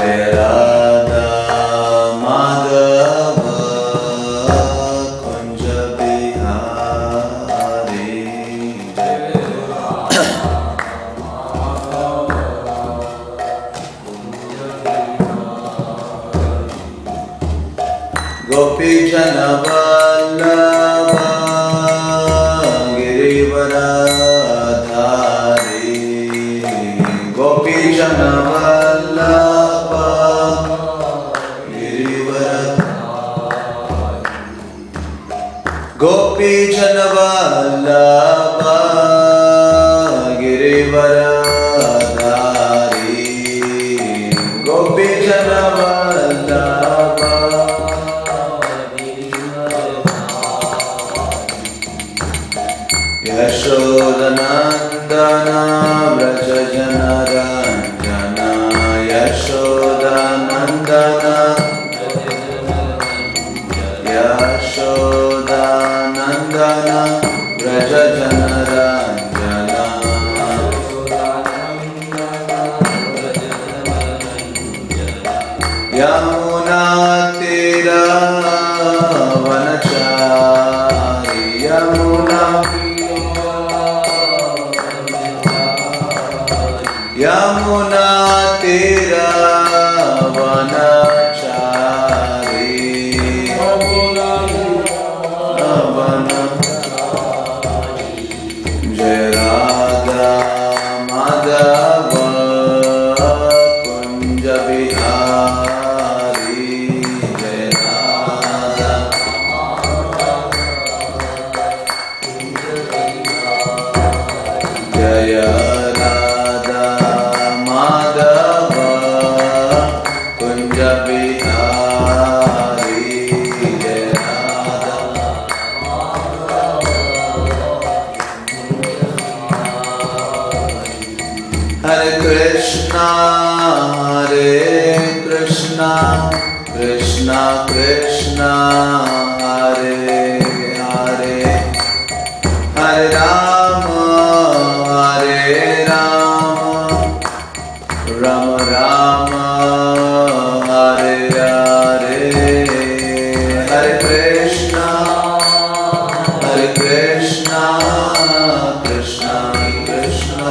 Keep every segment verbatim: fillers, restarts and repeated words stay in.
Jai Radha Madhava Kunja Bihari Gopi Jana Vallabha Girivaradhari Gopi Jana Vallabha Girivaradhari Gopi Jana Vallabha Girivaradhari Gopi Jana Vallabha Yashodanandana Vraja Janaranjana Yashodanandana Yashodanandana Vraja Janaranjana Yamuna Tira Vanachari Yamuna Yamuna Tira Vanachari Jai Radha Madhava Kunja Bihari Jai Radha Jaya Radha Madhava Kunja Bihari Jai Radha Hare Krishna Hare Krishna Krishna Krishna Hare Hare Hare Rama Hare Rama Rama Rama Hare Hare Hare Krishna Hare Krishna Krishna Krishna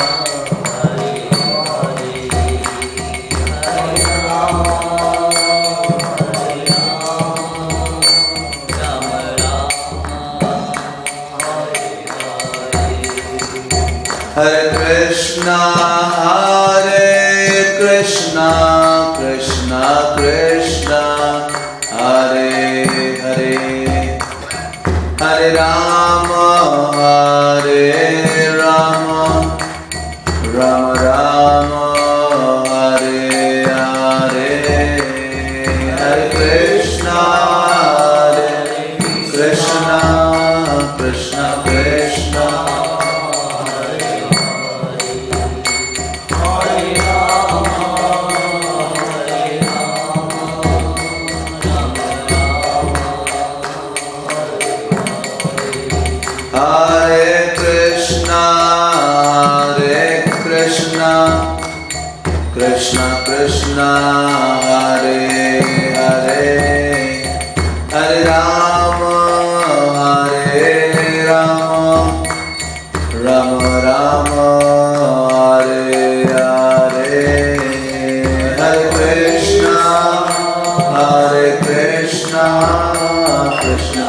Hare Krishna, Hare Krishna, Krishna Krishna, Hare Hare, Hare Rama, Hare Rama, Rama Rama, Hare Hare, Hare Krishna, Hare Krishna, Krishna Krishna. Hare Krishna, Hare Krishna, Krishna Krishna, Hare Hare, Hare Rama, Hare Rama, Rama Rama, Hare Hare, Hare Krishna, Hare Krishna, Krishna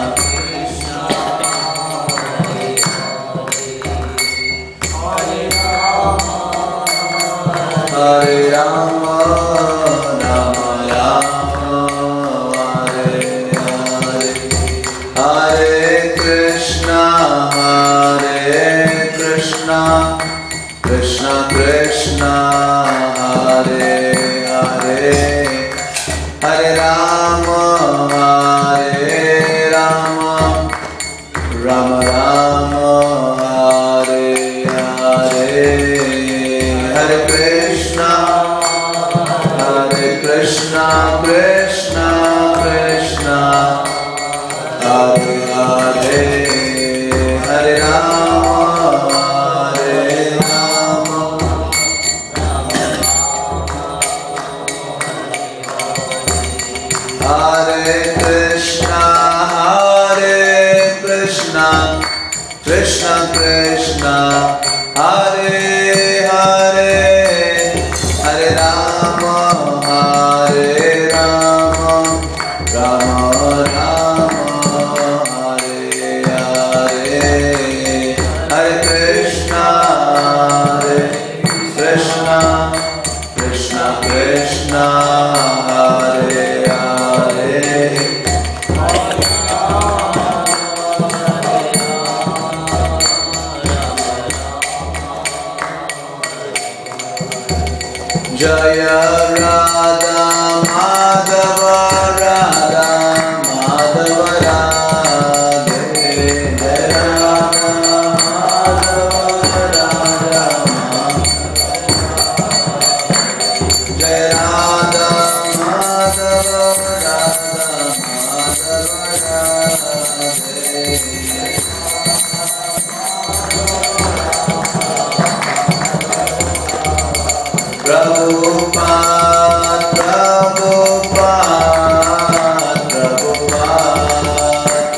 Hare Rama, Rama Rama, Hare Hare, Hare Krishna, Hare Krishna, Krishna Krishna, Hare Hare, Hare Rama, Hare Rama, Rama Rama, Hare Hare, Hare Krishna, Hare Krishna, Krishna Krishna, Hare Hare, Hare Rama, Hare Rama, Krishna Krishna Hare Hare Hare Rama Hare Rama Rama Rama Hare Hare Hare Krishna Hare Krishna Krishna Krishna Hare Hare Jaya Radha Madhava Radha Madhava Radhe Jaya Radha Madhava Radha Jaya Radha Madhava Radha Madhava Radhe Prabhupada, Prabhupada, Prabhupada,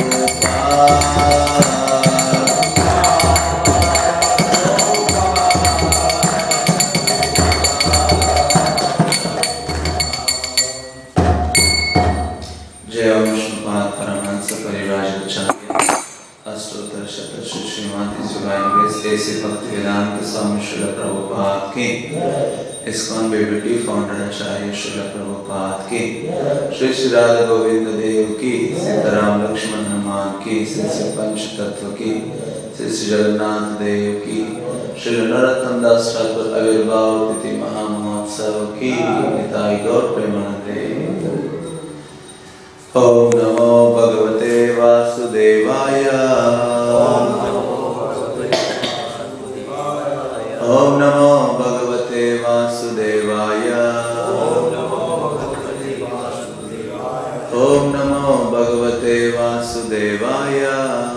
Prabhupada. Jai Vishnupada Paramahansa Parivrajagocharyya Ashtotar Shata Shri Srimati Jivayanagres Esi Bhaktivedanta Swami Srila Prabhupada ki ISKCON B B T Founder Acharya Srila Prabhupada ki Shri Shri Radha Govinda Dev ki Sitaram Lakshman Hanuman ki Shri Shri Panch Tattva ki Shri Shri Jagannath Dev ki Shri Narottam Das Thakur Avirbhav Titi Mahamahotsav ki Nitai Gaur Premanande Om Namo Bhagavate Vasudevaya Om Namo Bhagavate Vasudevaya Om Namo Bhagavate Vasudevaya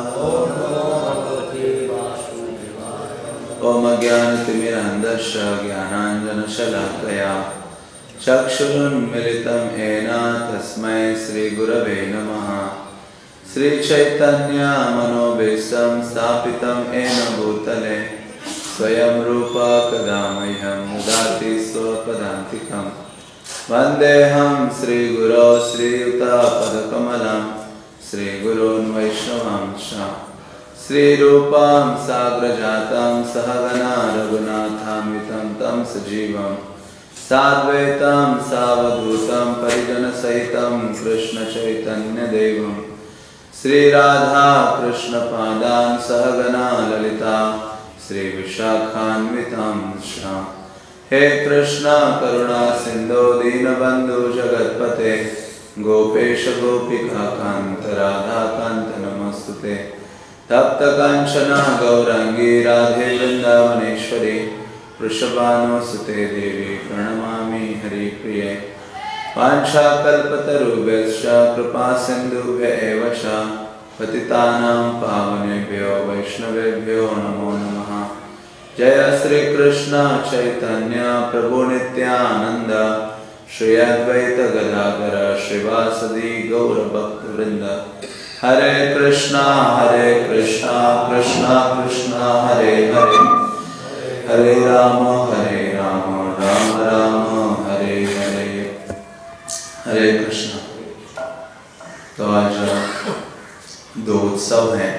Om Ajnanatimirandasya Jnananjana Shalakaya Chakshurunmilitam ena tasmai Sri Gurave Namaha Sri Chaitanya Manobhisam Sthapitam ena Bhutale Swayam Rupa Kadamayam Mudati Swapadantikam Vandeham Sri Guru Sri Yuta Padakamalam Sri Gurun Vaishnavam Sha Sri Rupam Sagrajatam Sahagana Raghunatham Vitam Tam Sajivam Sadvaitam Savadhutam Parijana Sahitam Krishna Chaitanya Devam Sri Radha Krishna Padan Sahagana Lalita Sri Vishakhanvitam Shra He Krishna Karuna Sindhu Dinabandhu Jagatpate Gopesha Gopika Kanta Radha Kanta Namastute Tapta Kanchana Gaurangi Radhe Vrindavaneshwari Vrishabhanu Sute Devi Pranamami Hari Priye Vancha Kalpatarubhyascha Kripa Sindhubhya eva cha Patitanam Pavanebhyo Vaishnavebhyo Namo Namaha Jaya Sri Krishna Chaitanya Prabhu Nityananda Shri Advaita Gadadhara Shrivasadi Gaura Bhakta Vrinda Hare Krishna Hare Krishna Krishna Krishna Hare Hare Hare Rama Hare Rama Rama Rama Hare Hare Hare Krishna। तो आज दो उत्सव हैं,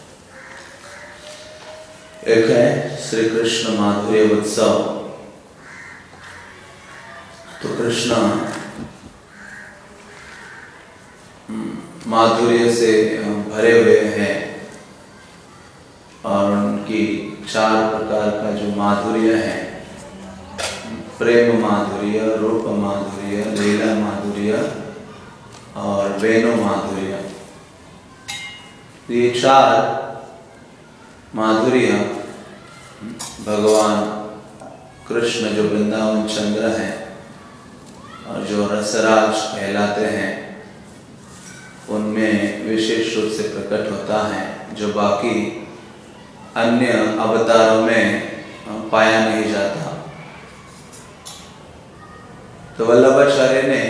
एक है श्री कृष्ण माधुर्य उत्सव। तो कृष्ण माधुर्य से भरे हुए हैं और उनकी चार प्रकार का जो माधुर्य है, प्रेम माधुर्य, रूप माधुर्य, लीला माधुर्य और वेणु माधुर्य, ये चार माधुर्य भगवान कृष्ण जो वृंदावन चंद्र हैं और जो रसराज कहलाते हैं, उनमें विशेष रूप से प्रकट होता है, जो बाकी अन्य अवतारों में पाया नहीं जाता। तो वल्लभाचार्य ने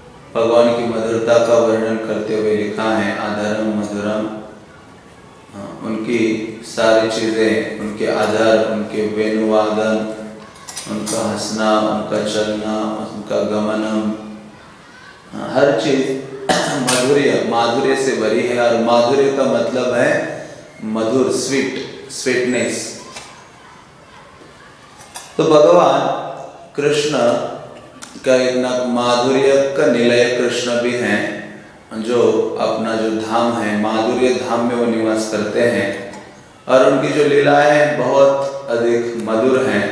भगवान की मधुरता का वर्णन करते हुए लिखा है, आधारम मधुरम उनकी सारी चीज़ें, उनके आधार, उनके वेणुवादन, उनका हंसना, उनका चलना, उनका गमनम, हर चीज़ मधुर्य माधुर्य से भरी है। और माधुर्य का मतलब है मधुर, स्वीट, स्वीटनेस। तो भगवान कृष्ण का इतना माधुर्य का निलय कृष्ण भी हैं, जो अपना जो धाम है माधुर्य धाम में वो निवास करते हैं। और उनकी जो लीलाएं हैं बहुत अधिक मधुर हैं,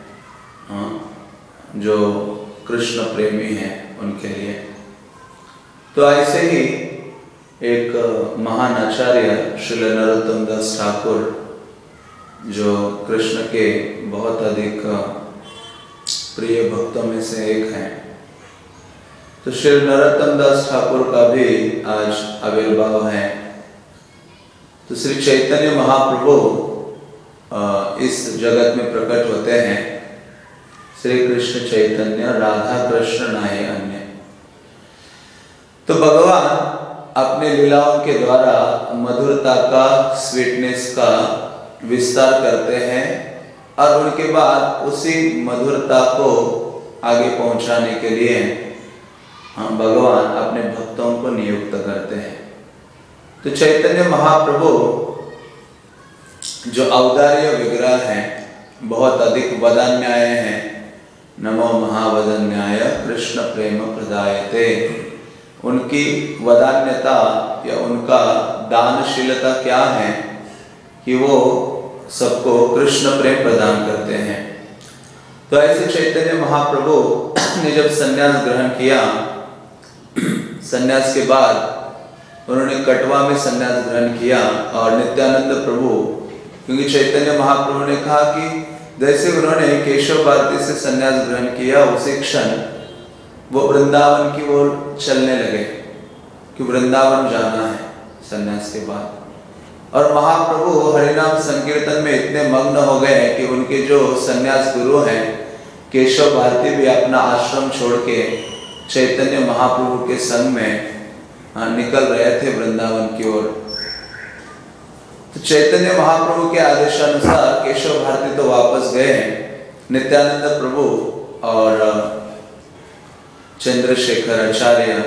जो कृष्ण प्रेमी हैं उनके लिए। तो ऐसे ही एक महान आचार्य श्रील नरोत्तम दास ठाकुर, जो कृष्ण के बहुत अधिक प्रिय भक्तों में से एक हैं, तो श्री नरोत्तम दास ठाकुर का भी आज आविर्भाव है। तो श्री चैतन्य महाप्रभु इस जगत में प्रकट होते हैं। श्री कृष्ण चैतन्य राधा कृष्ण नाहि अन्य। तो भगवान अपने लीलाओं के द्वारा मधुरता का, स्वीटनेस का विस्तार करते हैं और उनके बाद उसी मधुरता को आगे पहुंचाने के लिए हम भगवान अपने भक्तों को नियुक्त करते हैं। तो चैतन्य महाप्रभु जो औदार्य विग्रह हैं, बहुत अधिक वदान्याय हैं। नमो महावदन्याय कृष्ण प्रेम प्रदायते। उनकी वदान्यता या उनका दानशीलता क्या है कि वो सबको कृष्ण प्रेम प्रदान करते हैं। तो ऐसे चैतन्य महाप्रभु ने जब संन्यास ग्रहण किया, संन्यास के बाद उन्होंने कटवा में संन्यास ग्रहण किया। और नित्यानंद प्रभु, क्योंकि चैतन्य महाप्रभु ने कहा कि जैसे उन्होंने केशव भारती से संन्यास ग्रहण किया, उसी क्षण वो वृंदावन की ओर चलने लगे कि वृंदावन जाना है संन्यास के बाद। और महाप्रभु हरिनाम संकीर्तन में इतने मग्न हो गए कि उनके जो संन्यास गुरु हैं केशव भारती भी अपना आश्रम छोड़ के चैतन्य महाप्रभु के संग में निकल रहे थे वृंदावन की ओर। तो चैतन्य महाप्रभु के आदेशानुसार केशव भारती तो वापस गए, नित्यानंद प्रभु और चंद्रशेखर आचार्य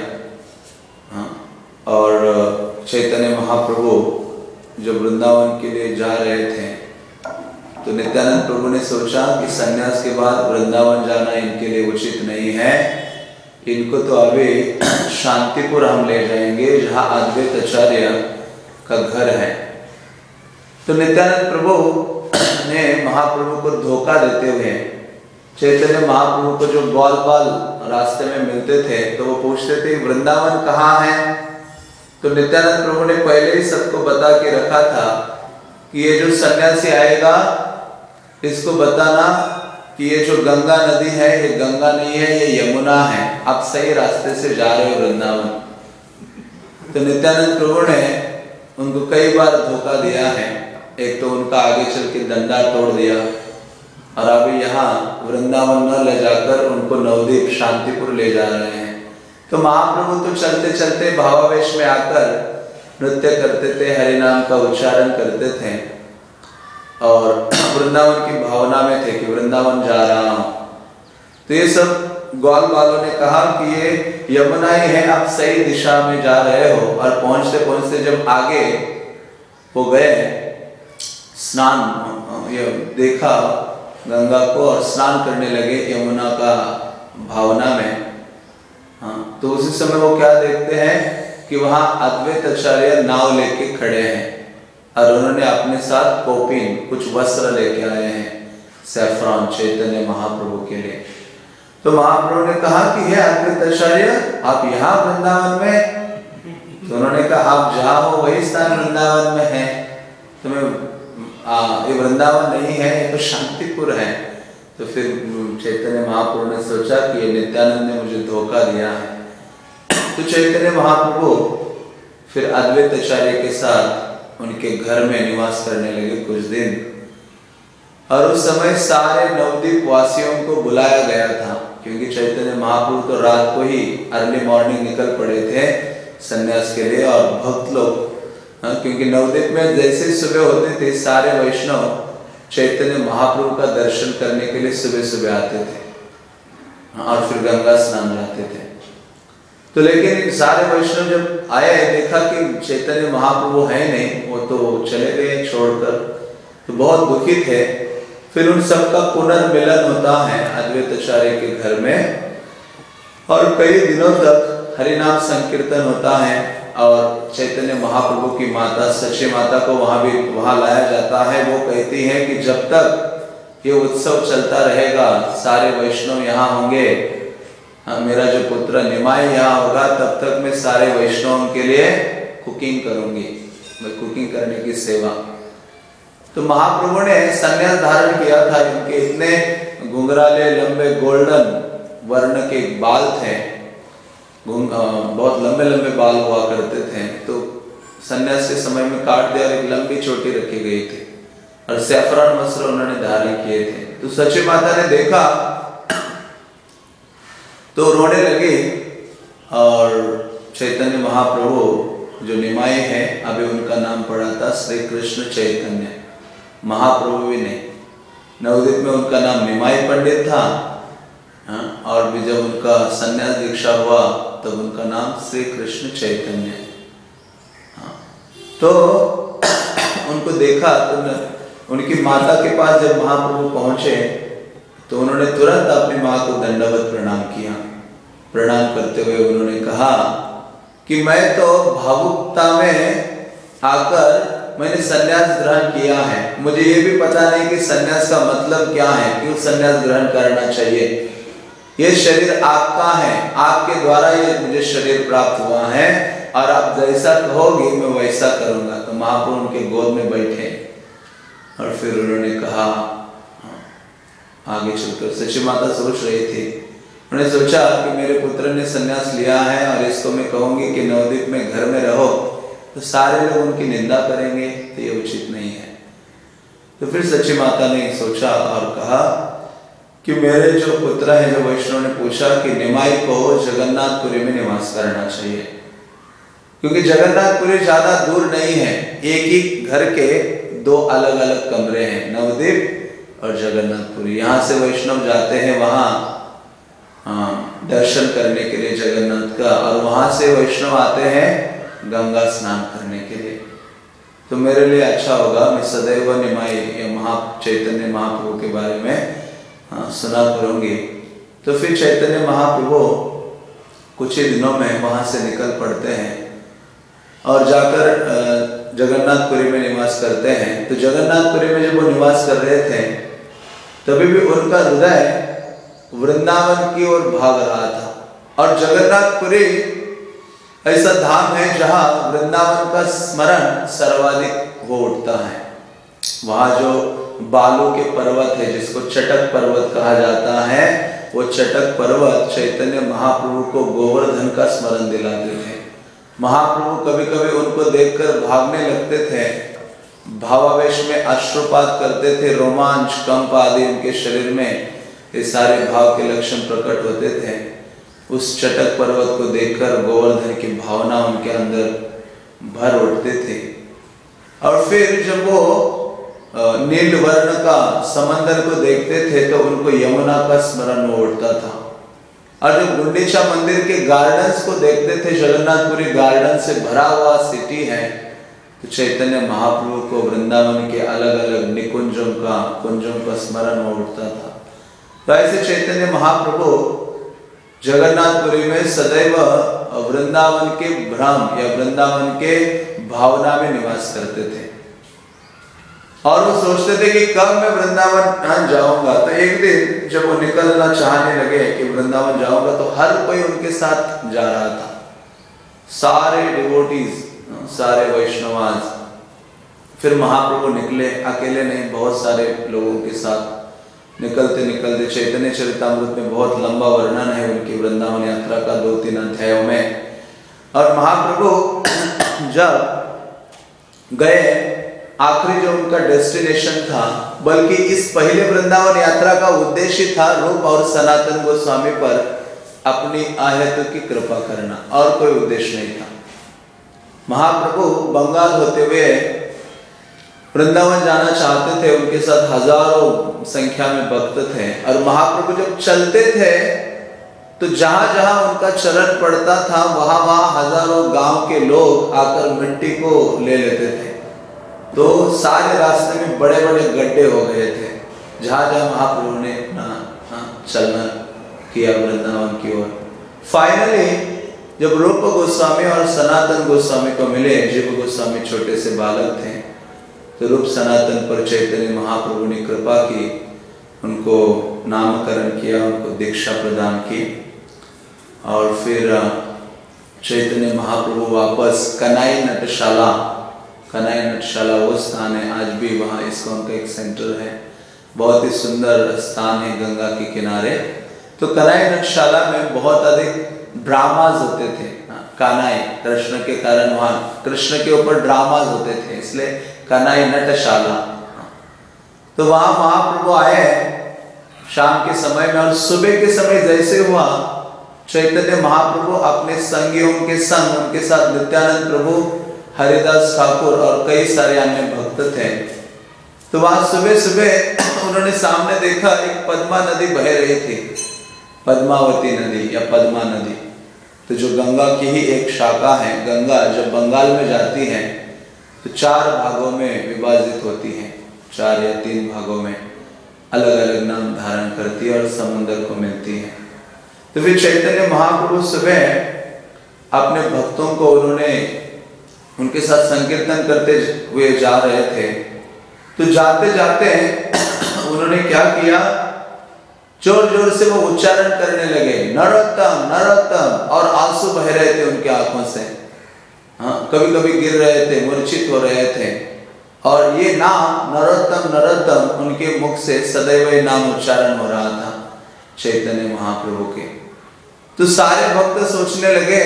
और चैतन्य महाप्रभु जब वृंदावन के लिए जा रहे थे, तो नित्यानंद प्रभु ने सोचा कि संन्यास के बाद वृंदावन जाना इनके लिए उचित नहीं है, इनको तो अभी शांतिपुर हम ले जाएंगे जहाँ अद्वैत आचार्य का घर है। तो नित्यानंद प्रभु ने महाप्रभु को धोखा देते हुए चैतन्य महाप्रभु को जो बाल बाल रास्ते में मिलते थे तो वो पूछते थे वृंदावन कहाँ है। तो नित्यानंद प्रभु ने पहले ही सबको बता के रखा था कि ये जो सन्यासी आएगा इसको बताना कि ये जो गंगा नदी है ये गंगा नहीं है, ये यमुना है, आप सही रास्ते से जा रहे हो वृंदावन। तो नित्यानंद प्रभु ने उनको कई बार धोखा दिया है। एक तो उनका आगे चल के डंडा तोड़ दिया और अभी यहाँ वृंदावन न ले जाकर उनको नवदीप शांतिपुर ले जा रहे हैं। तो महाप्रभु तो चलते चलते भावावेश में आकर नृत्य करते थे, हरि नाम का उच्चारण करते थे और वृंदावन की भावना में थे कि वृंदावन जा रहा हूँ। तो ये सब ग्वाल बालों ने कहा कि ये यमुना ही है, आप सही दिशा में जा रहे हो। और पहुंचते पहुंचते जब आगे हो गए, स्नान ये देखा गंगा को और स्नान करने लगे यमुना का भावना में। हाँ, तो उसी समय वो क्या देखते हैं कि वहां अद्वैत आचार्य नाव लेके खड़े हैं और उन्होंने अपने साथ कोपिन कुछ वस्त्र लेके आए हैं, सैफरॉन, चैतन्य महाप्रभु के लिए। तो महाप्रभु ने कहा कि हे अद्वैत आचार्य आप यहाँ वृंदावन में। तो उन्होंने कहा आप जहाँ हो वही स्थान वृंदावन में है, तुम्हें ये वृंदावन नहीं है, ये तो शांतिपुर है। तो फिर चैतन्य महाप्रभु ने सोचा कि ये नित्यानंद ने मुझे धोखा दिया है। तो चैतन्य महाप्रभु फिर अद्वैत आचार्य के साथ उनके घर में निवास करने लगे कुछ दिन। और उस समय सारे नवद्वीप वासियों को बुलाया गया था, क्योंकि चैतन्य महाप्रभु तो रात को ही अर्ली मॉर्निंग निकल पड़े थे संन्यास के लिए और भक्त लोग हाँ, क्योंकि नवद्वीप में जैसे सुबह होती थी सारे वैष्णव चैतन्य महाप्रभु का दर्शन करने के लिए सुबह सुबह आते थे और फिर गंगा स्नान जाते थे। तो लेकिन सारे वैष्णव जब आए देखा कि चैतन्य महाप्रभु है नहीं, वो तो चले गए छोड़कर, तो बहुत दुखी थे। फिर उन सबका पुनर्मिलन होता है अद्वैताचार्य के घर में और कई दिनों तक हरिनाम संकीर्तन होता है और चैतन्य महाप्रभु की माता सच्ची माता को वहां भी वहां लाया जाता है। वो कहती है कि जब तक ये उत्सव चलता रहेगा, सारे वैष्णव यहाँ होंगे, हाँ, मेरा जो पुत्र निमाई यहाँ होगा, तब तक मैं सारे वैष्णवों के लिए कुकिंग करूंगी, मैं कुकिंग करने की सेवा। तो महाप्रभु ने संन्यास धारण किया था। इनके इतने घुंघराले लंबे गोल्डन वर्ण के बाल थे, बहुत लंबे लंबे बाल हुआ करते थे, तो संन्यास के समय में काट दिया और एक लंबी चोटी रखी गई थी और सैफरान वस्त्र उन्होंने धारण किए थे। तो सच्ची माता ने देखा तो रोने लगी और चैतन्य महाप्रभु जो निमाई है, अभी उनका नाम पड़ा था श्री कृष्ण चैतन्य, महाप्रभु भी नहीं, नवद्वीप में उनका नाम निमाई पंडित था। हाँ, और भी जब उनका संन्यास दीक्षा हुआ तब उनका नाम श्री कृष्ण चैतन्य। हाँ, तो उनको देखा तो उनकी माता के पास जब महाप्रभु पहुंचे तो उन्होंने तुरंत अपनी माँ को दंडवत प्रणाम किया। प्रणाम करते हुए उन्होंने कहा कि मैं तो भावुकता में आकर मैंने संन्यास ग्रहण किया है, मुझे ये भी पता नहीं कि संन्यास का मतलब क्या है, क्यों संन्यास ग्रहण करना चाहिए। ये शरीर आपका है, आपके द्वारा ये मुझे शरीर प्राप्त हुआ है और आप जैसा कहोगे मैं वैसा करूंगा। तो महाप्रभु उनके गोद में बैठे और फिर उन्होंने कहा, आगे चलकर सच्ची माता सोच रही थी, उन्होंने सोचा कि मेरे पुत्र ने संन्यास लिया है और इसको मैं कहूंगी कि नवद्वीप में घर में रहो तो सारे लोग उनकी निंदा करेंगे, तो ये उचित नहीं है। तो फिर सच्ची माता ने सोचा और कहा कि मेरे जो पुत्र है, जो वैष्णव ने पूछा कि निमाई को जगन्नाथपुरी में निवास करना चाहिए, क्योंकि जगन्नाथपुरी ज्यादा दूर नहीं है, एक ही घर के दो अलग अलग कमरे हैं, नवद्वीप और जगन्नाथपुरी। यहाँ से वैष्णव जाते हैं वहां हाँ, दर्शन करने के लिए जगन्नाथ का, और वहां से वैष्णव आते हैं गंगा स्नान करने के लिए। तो मेरे लिए अच्छा होगा मैं सदैव निमाई या महा चैतन्य महाप्रभु के बारे में हाँ, सुना करूंगी। तो फिर चैतन्य महाप्रभु कुछ ही दिनों में वहां से निकल पड़ते हैं और जाकर जगन्नाथपुरी में निवास करते हैं। तो जगन्नाथपुरी में जब वो निवास कर रहे थे तभी भी उनका हृदय वृंदावन की ओर भाग रहा था। और जगन्नाथपुरी ऐसा धाम है जहां वृंदावन का स्मरण सर्वाधिक हो उठता है। वहां जो बालू के पर्वत है जिसको चटक पर्वत कहा जाता है, वो चटक पर्वत चैतन्य महाप्रभु को गोवर्धन का स्मरण दिलाते थे। महाप्रभु कभी कभी उनको देखकर भागने लगते थे, भावावेश में अश्रुपात करते थे, रोमांच कंप आदि उनके शरीर में ये सारे भाव के लक्षण प्रकट होते थे। उस चटक पर्वत को देखकर गोवर्धन की भावना उनके अंदर भर उठते थे। और फिर जब वो नील वर्ण का समंदर को देखते थे तो उनको यमुना का स्मरण हो उठता था। और जब गुंडीचा मंदिर के गार्डन्स को देखते थे, जगन्नाथपुरी गार्डन से भरा हुआ सिटी है, तो चैतन्य महाप्रभु को वृंदावन के अलग अलग निकुंजों का कुंजों का स्मरण हो उठता था। तो ऐसे चैतन्य महाप्रभु जगन्नाथपुरी में सदैव वृंदावन के भ्रम या वृंदावन के भावना में निवास करते थे। और वो सोचते थे कि कब मैं वृंदावन जाऊंगा। तो एक दिन जब वो निकलना चाहने लगे कि वृंदावन जाऊंगा, तो हर कोई उनके साथ जा रहा था, सारे डिवोटीज, सारे वैष्णवाज। फिर महाप्रभु निकले, अकेले नहीं, बहुत सारे लोगों के साथ निकलते निकलते चैतन्य चरितामृत में बहुत लंबा वर्णन है उनकी वृंदावन यात्रा का, दो तीन अध्यायों में। और महाप्रभु जब गए, आखिरी जो उनका डेस्टिनेशन था, बल्कि इस पहले वृंदावन यात्रा का उद्देश्य था रूप और सनातन गोस्वामी पर अपनी आयत की कृपा करना, और कोई उद्देश्य नहीं था। महाप्रभु बंगाल होते हुए वृंदावन जाना चाहते थे। उनके साथ हजारों संख्या में भक्त थे और महाप्रभु जब चलते थे तो जहां जहां उनका चरण पड़ता था वहां वहां हजारों गांव के लोग आकर मिट्टी को ले लेते थे। तो सारे रास्ते में बड़े बड़े गड्ढे हो गए थे जहां जहां महाप्रभु ने अपना चलना किया वृंदावन की ओर। फाइनली जब रूप गोस्वामी और सनातन गोस्वामी को मिले, जीव गोस्वामी छोटे से बालक थे, तो रूप सनातन पर चैतन्य महाप्रभु ने कृपा की, उनको नामकरण किया, उनको दीक्षा प्रदान की और फिर चैतन्य महाप्रभु वापस कनाई नटशाला, कनाई नटशाला वो स्थान है, आज भी वहाँ इस्कॉन का एक सेंटर है, बहुत ही सुंदर स्थान है गंगा के किनारे। तो कनाई नटशाला में बहुत अधिक ड्रामाज होते थे। कानाई कृष्ण के कारण वहाँ कृष्ण के ऊपर ड्रामाज होते थे, इसलिए कनाई नटशाला। तो वहाँ महाप्रभु आए शाम के समय में और सुबह के समय जैसे हुआ चैतन्य महाप्रभु अपने संगियों के संग, उनके साथ नित्यानंद प्रभु, हरिदास ठाकुर और कई सारे अन्य भक्त थे। तो वहां सुबह सुबह उन्होंने सामने देखा एक पद्मा नदी बह रही थी, पद्मावती नदी या पद्मा नदी। तो जो गंगा की ही एक शाखा है, गंगा जब बंगाल में जाती है तो चार भागों में विभाजित होती है, चार या तीन भागों में अलग अलग नाम धारण करती है और समुद्र को मिलती है। तो फिर चैतन्य महाप्रभु सुबह अपने भक्तों को उन्होंने उनके साथ संकीर्तन करते हुए जा रहे थे। तो जाते जाते उन्होंने क्या किया, जोर जोर से वो उच्चारण करने लगे, नरोत्तम नरोत्तम, और आंसू बह रहे थे उनके आंखों से। हाँ, कभी कभी गिर रहे थे, मूर्छित हो रहे थे, और ये नाम नरोत्तम नरोत्तम उनके मुख से सदैव ये नाम उच्चारण हो रहा था चैतन्य महाप्रभु के। तो सारे भक्त सोचने लगे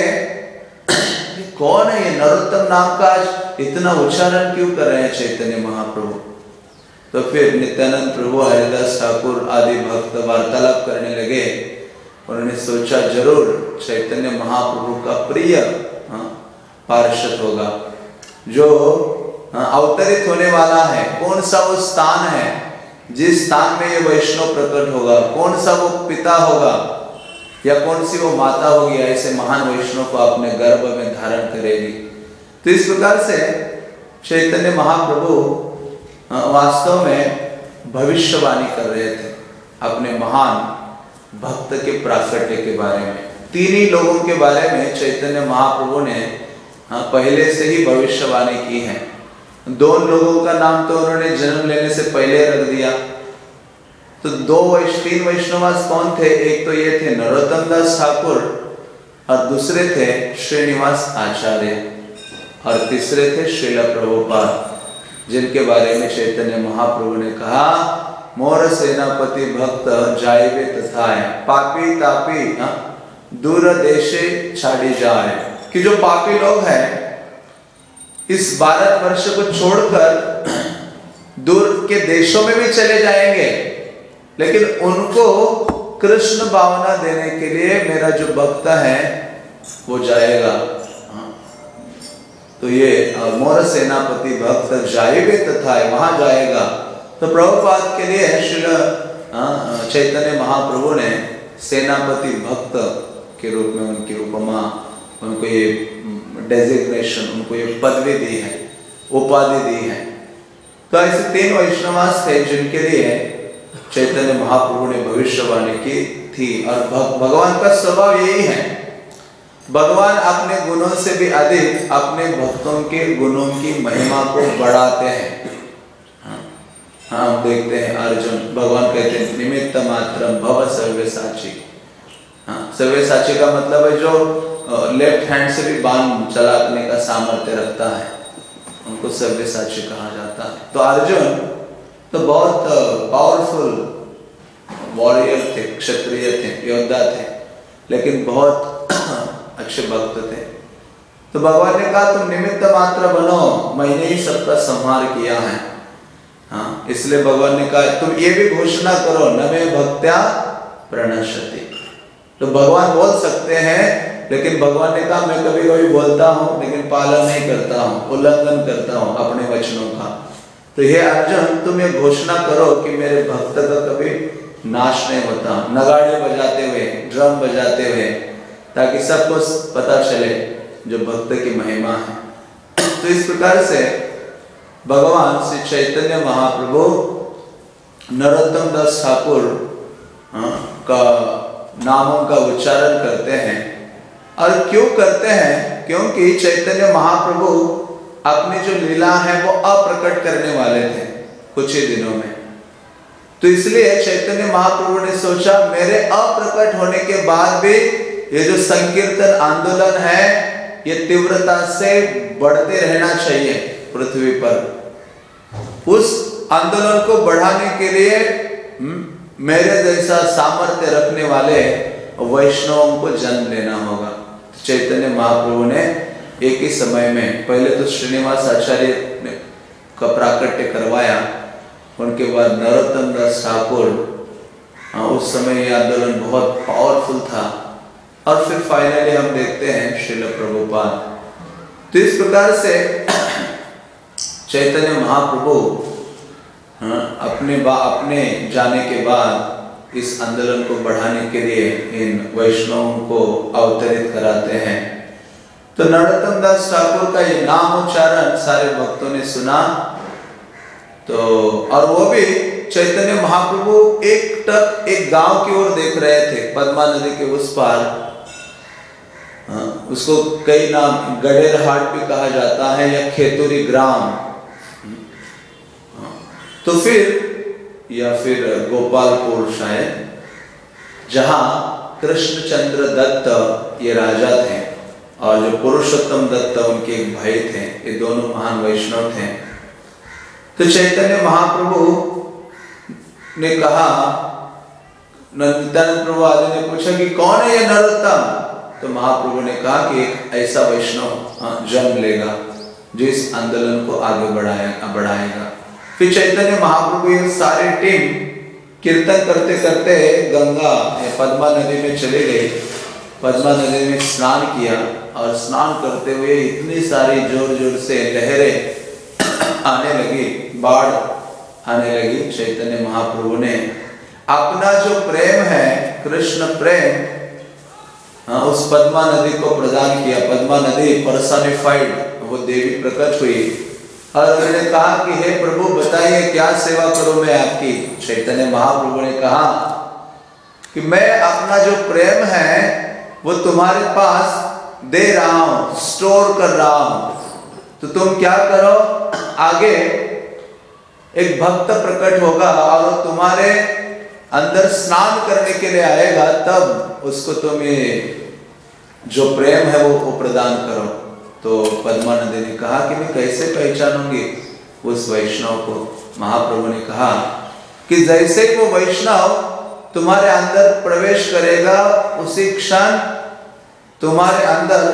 कौन है ये नरोत्तम नाम का आज इतना उच्चारण क्यों कर रहे हैं चैतन्य महाप्रभु। तो फिर नित्यानंद प्रभु, हरिदास ठाकुर आदि भक्त वार्तालाप करने लगे। उन्होंने सोचा जरूर चैतन्य महाप्रभु का प्रिय पार्षद होगा जो अवतरित होने वाला है। कौन सा वो स्थान है जिस स्थान में ये वैष्णव प्रकट होगा, कौन सा वो पिता होगा या कौन सी वो माता होगी, ऐसे महान वैष्णव को अपने गर्भ में धारण करेगी। तो इस प्रकार से चैतन्य महाप्रभु वास्तव में भविष्यवाणी कर रहे थे अपने महान भक्त के प्राकट्य के बारे में। तीन ही लोगों के बारे में चैतन्य महाप्रभु ने पहले से ही भविष्यवाणी की है। दो लोगों का नाम तो उन्होंने जन्म लेने से पहले रख दिया। तो दो वैष्णव तीन वैष्णवास कौन थे, एक तो ये थे नरोत्तम दास ठाकुर और दूसरे थे श्रीनिवास आचार्य और तीसरे थे श्रील प्रभुपाद, जिनके बारे में चैतन्य महाप्रभु ने कहा मोर सेनापति भक्त जायवे तथाय पापी तापी दूर देशे छाड़ी जाए, कि जो पापी लोग हैं इस भारत वर्ष को छोड़कर दूर के देशों में भी चले जाएंगे, लेकिन उनको कृष्ण भावना देने के लिए मेरा जो भक्त है वो जाएगा। तो ये मोर सेनापति भक्त जाएगे तथा वहां जाएगा। तो प्रभुपाद के लिए श्री चैतन्य महाप्रभु ने सेनापति भक्त के रूप में उनकी उपमा, उनको ये डेजिग्नेशन, उनको ये पदवी दी है, उपाधि दी है। तो ऐसे तीन वैष्णवास थे जिनके लिए चैतन्य महाप्रभु ने भविष्यवाणी की थी। और भगवान का स्वभाव यही है, भगवान अपने गुणों से भी अधिक अपने भक्तों के गुणों की महिमा को बढ़ाते हैं। हाँ, हम देखते हैं अर्जुन, भगवान कहते हैं निमित्त मात्रम भव सर्वसाची। हाँ, सर्वसाची का मतलब है जो लेफ्ट हैंड से भी बाण चलाने का सामर्थ्य रखता है, उनको सर्वसाची कहा जाता है। तो अर्जुन तो बहुत पावरफुल वॉरियर थे, क्षत्रिय थे, योद्धा थे, लेकिन बहुत अच्छे भक्त थे। तो भगवान ने कहा तुम निमित्त मात्र बनो, मैंने ही सबका संहार किया है। हाँ, इसलिए भगवान ने कहा तुम ये भी घोषणा करो न मे भक्त्या प्रणश्यति। तो भगवान बोल सकते हैं लेकिन भगवान ने कहा मैं कभी कभी बोलता हूँ लेकिन पालन नहीं करता हूँ, उल्लंघन करता हूँ अपने वचनों का। तो हे अर्जुन, तुम ये घोषणा करो कि मेरे भक्त का कभी नाश नहीं होता, नगाड़े बजाते हुए, ड्रम बजाते हुए, ताकि सबको पता चले जो भक्त की महिमा है। तो इस प्रकार से भगवान श्री चैतन्य महाप्रभु नरोत्तम दास ठाकुर का नामों का उच्चारण करते हैं। और क्यों करते हैं? क्योंकि चैतन्य महाप्रभु अपनी जो लीला है वो अप्रकट करने वाले थे कुछ ही दिनों में। तो इसलिए चैतन्य महाप्रभु ने सोचा मेरे अप्रकट होने के बाद भी ये जो संकीर्तन आंदोलन है ये तीव्रता से बढ़ते रहना चाहिए पृथ्वी पर। उस आंदोलन को बढ़ाने के लिए मेरे जैसा सामर्थ्य रखने वाले वैष्णवों को जन्म लेना होगा। तो चैतन्य महाप्रभु ने एक ही समय में पहले तो श्रीनिवास आचार्य ने का प्राकट्य करवाया, उनके बाद नरोत्तम दास ठाकुर, उस समय ये आंदोलन बहुत पावरफुल था, और फिर फाइनली हम देखते हैं श्रील प्रभुपाद। तो इस प्रकार से चैतन्य महाप्रभु अपने बा अपने जाने के बाद इस आंदोलन को बढ़ाने के लिए इन वैष्णवों को अवतरित कराते हैं। तो नरोत्तम दास ठाकुर का ये नाम उच्चारण सारे भक्तों ने सुना। तो और वो भी चैतन्य महाप्रभु एक टक एक गांव की ओर देख रहे थे, पद्मा नदी के उस पार। उसको कई नाम गडेरहाट भी कहा जाता है या खेतुरी ग्राम, तो फिर या फिर गोपालपुर शायद, जहां कृष्णचंद्र दत्त ये राजा थे और जो पुरुषोत्तम दत्त उनके एक भाई थे, ये दोनों महान वैष्णव थे। तो चैतन्य महाप्रभु ने कहा, नित्यानंद प्रभु आदि ने पूछा कि कौन है ये नरोत्तम? तो महाप्रभु ने कहा कि एक ऐसा वैष्णव जन्म लेगा जो इस आंदोलन को आगे बढ़ाएगा बढ़ाएगा फिर चैतन्य महाप्रभु ये सारे टीम कीर्तन करते करते गंगा पद्मा नदी में चले गए। पद्मा नदी में स्नान किया और स्नान करते हुए इतनी सारी जोर जोर से लहरें आने लगी, बाढ़ आने लगी। चैतन्य महाप्रभु ने अपना जो प्रेम है, कृष्ण प्रेम, उस पद्मा नदी को प्रदान किया। पद्मा नदी पर्सनिफाइड, वो देवी प्रकट हुई और उन्होंने कहा कि हे प्रभु बताइए क्या सेवा करूं मैं आपकी। चैतन्य महाप्रभु ने कहा कि मैं अपना जो प्रेम है वो तुम्हारे पास दे रहा हूं, स्टोर कर रहा हूं। तो तुम क्या करो, आगे एक भक्त प्रकट होगा और वो तुम्हारे अंदर स्नान करने के लिए आएगा, तब उसको तुम ये जो प्रेम है वो, वो प्रदान करो। तो पद्मा नदी ने कहा कि मैं कैसे पहचानूंगी उस वैष्णव को? महाप्रभु ने कहा कि जैसे ही वो वैष्णव तुम्हारे अंदर प्रवेश करेगा उसी क्षण तुम्हारे अंदर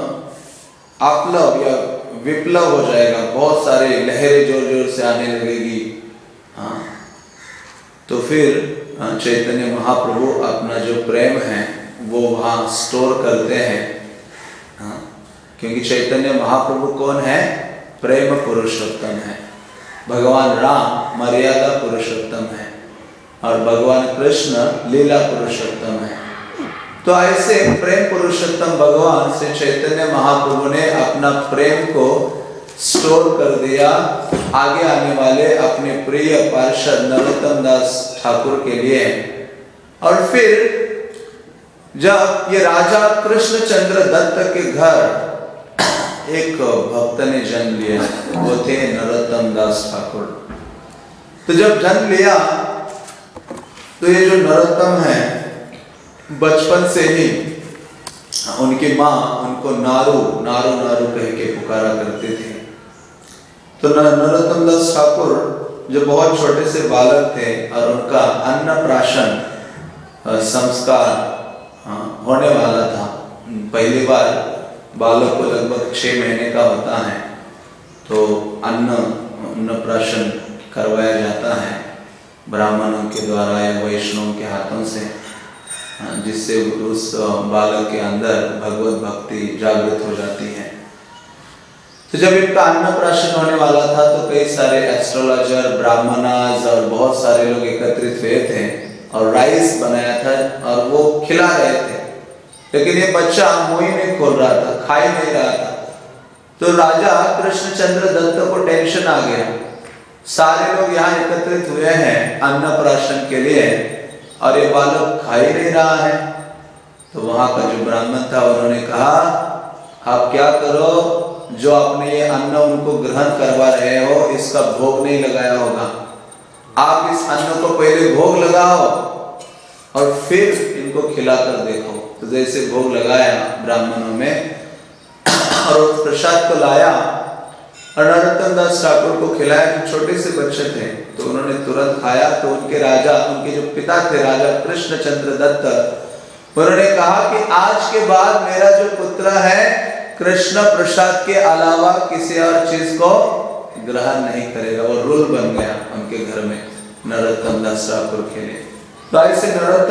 आप्लव या विप्लव हो जाएगा, बहुत सारी लहरें जोर जोर से आने लगेगी। हाँ, तो फिर चैतन्य महाप्रभु अपना जो प्रेम है वो वहाँ स्टोर करते हैं। हाँ, क्योंकि चैतन्य महाप्रभु कौन है? प्रेम पुरुषोत्तम है। भगवान राम मर्यादा पुरुषोत्तम है और भगवान कृष्ण लीला पुरुषोत्तम है। तो ऐसे प्रेम पुरुषोत्तम भगवान से चैतन्य महाप्रभु ने अपना प्रेम को स्टोर कर दिया आगे आने वाले अपने प्रिय पार्षद नरोत्तम दास ठाकुर के लिए। और फिर जब ये राजा कृष्णचंद्र दत्त के घर एक भक्त ने जन्म लिया, वो थे नरोत्तम दास ठाकुर। तो जब जन्म लिया तो ये जो नरोत्तम है बचपन से ही उनकी माँ उनको नारू नारू नारू कह के पुकारा करते थे। तो नरोत्तम दास ठाकुर जो बहुत छोटे से बालक थे और उनका अन्नप्राशन संस्कार होने वाला था। पहली बार बालक को लगभग छह महीने का होता है तो अन्न अन्नप्राशन करवाया जाता है ब्राह्मणों के द्वारा या वैष्णवों के हाथों से। जिससे उस बालक के अंदर भगवत भक्ति जागृत हो जाती है। तो जब इनका अन्नप्राशन होने वाला था तो कई सारे एस्ट्रोलॉजर, ब्राह्मणास और बहुत सारे लोग एकत्रित हुए थे और राइस बनाया था और वो खिला रहे थे, लेकिन ये बच्चा मुंह ही नहीं खोल रहा था, खा ही नहीं रहा था। तो राजा कृष्णचंद्र दत्त को टेंशन आ गया, सारे लोग यहाँ एकत्रित हुए हैं अन्नप्राशन के लिए और ये बालक खा ही नहीं रहा है। तो वहां का जो ब्राह्मण था उन्होंने कहा, आप क्या करो, जो आपने ये अन्न उनको ग्रहण करवा रहे हो इसका भोग नहीं लगाया होगा, आप इस अन्न को पहले भोग लगाओ और फिर इनको खिलाकर देखो। तो जैसे भोग लगाया ब्राह्मणों में और उस प्रसाद को लाया और नरोत्तम दास ठाकुर को खिलाया, जो छोटे से बच्चे थे, तो उन्होंने तुरंत खाया। तो उनके राजा, उनके जो पिता थे राजा कृष्णचंद्र दत्त, उन्होंने कहा कि आज के बाद मेरा जो पुत्र है कृष्ण प्रसाद के अलावा किसी और चीज को ग्रहण नहीं करेगा। वो रूल बन गया उनके घर में नरोत्तम दास ठाकुर के लिए। तो ऐसे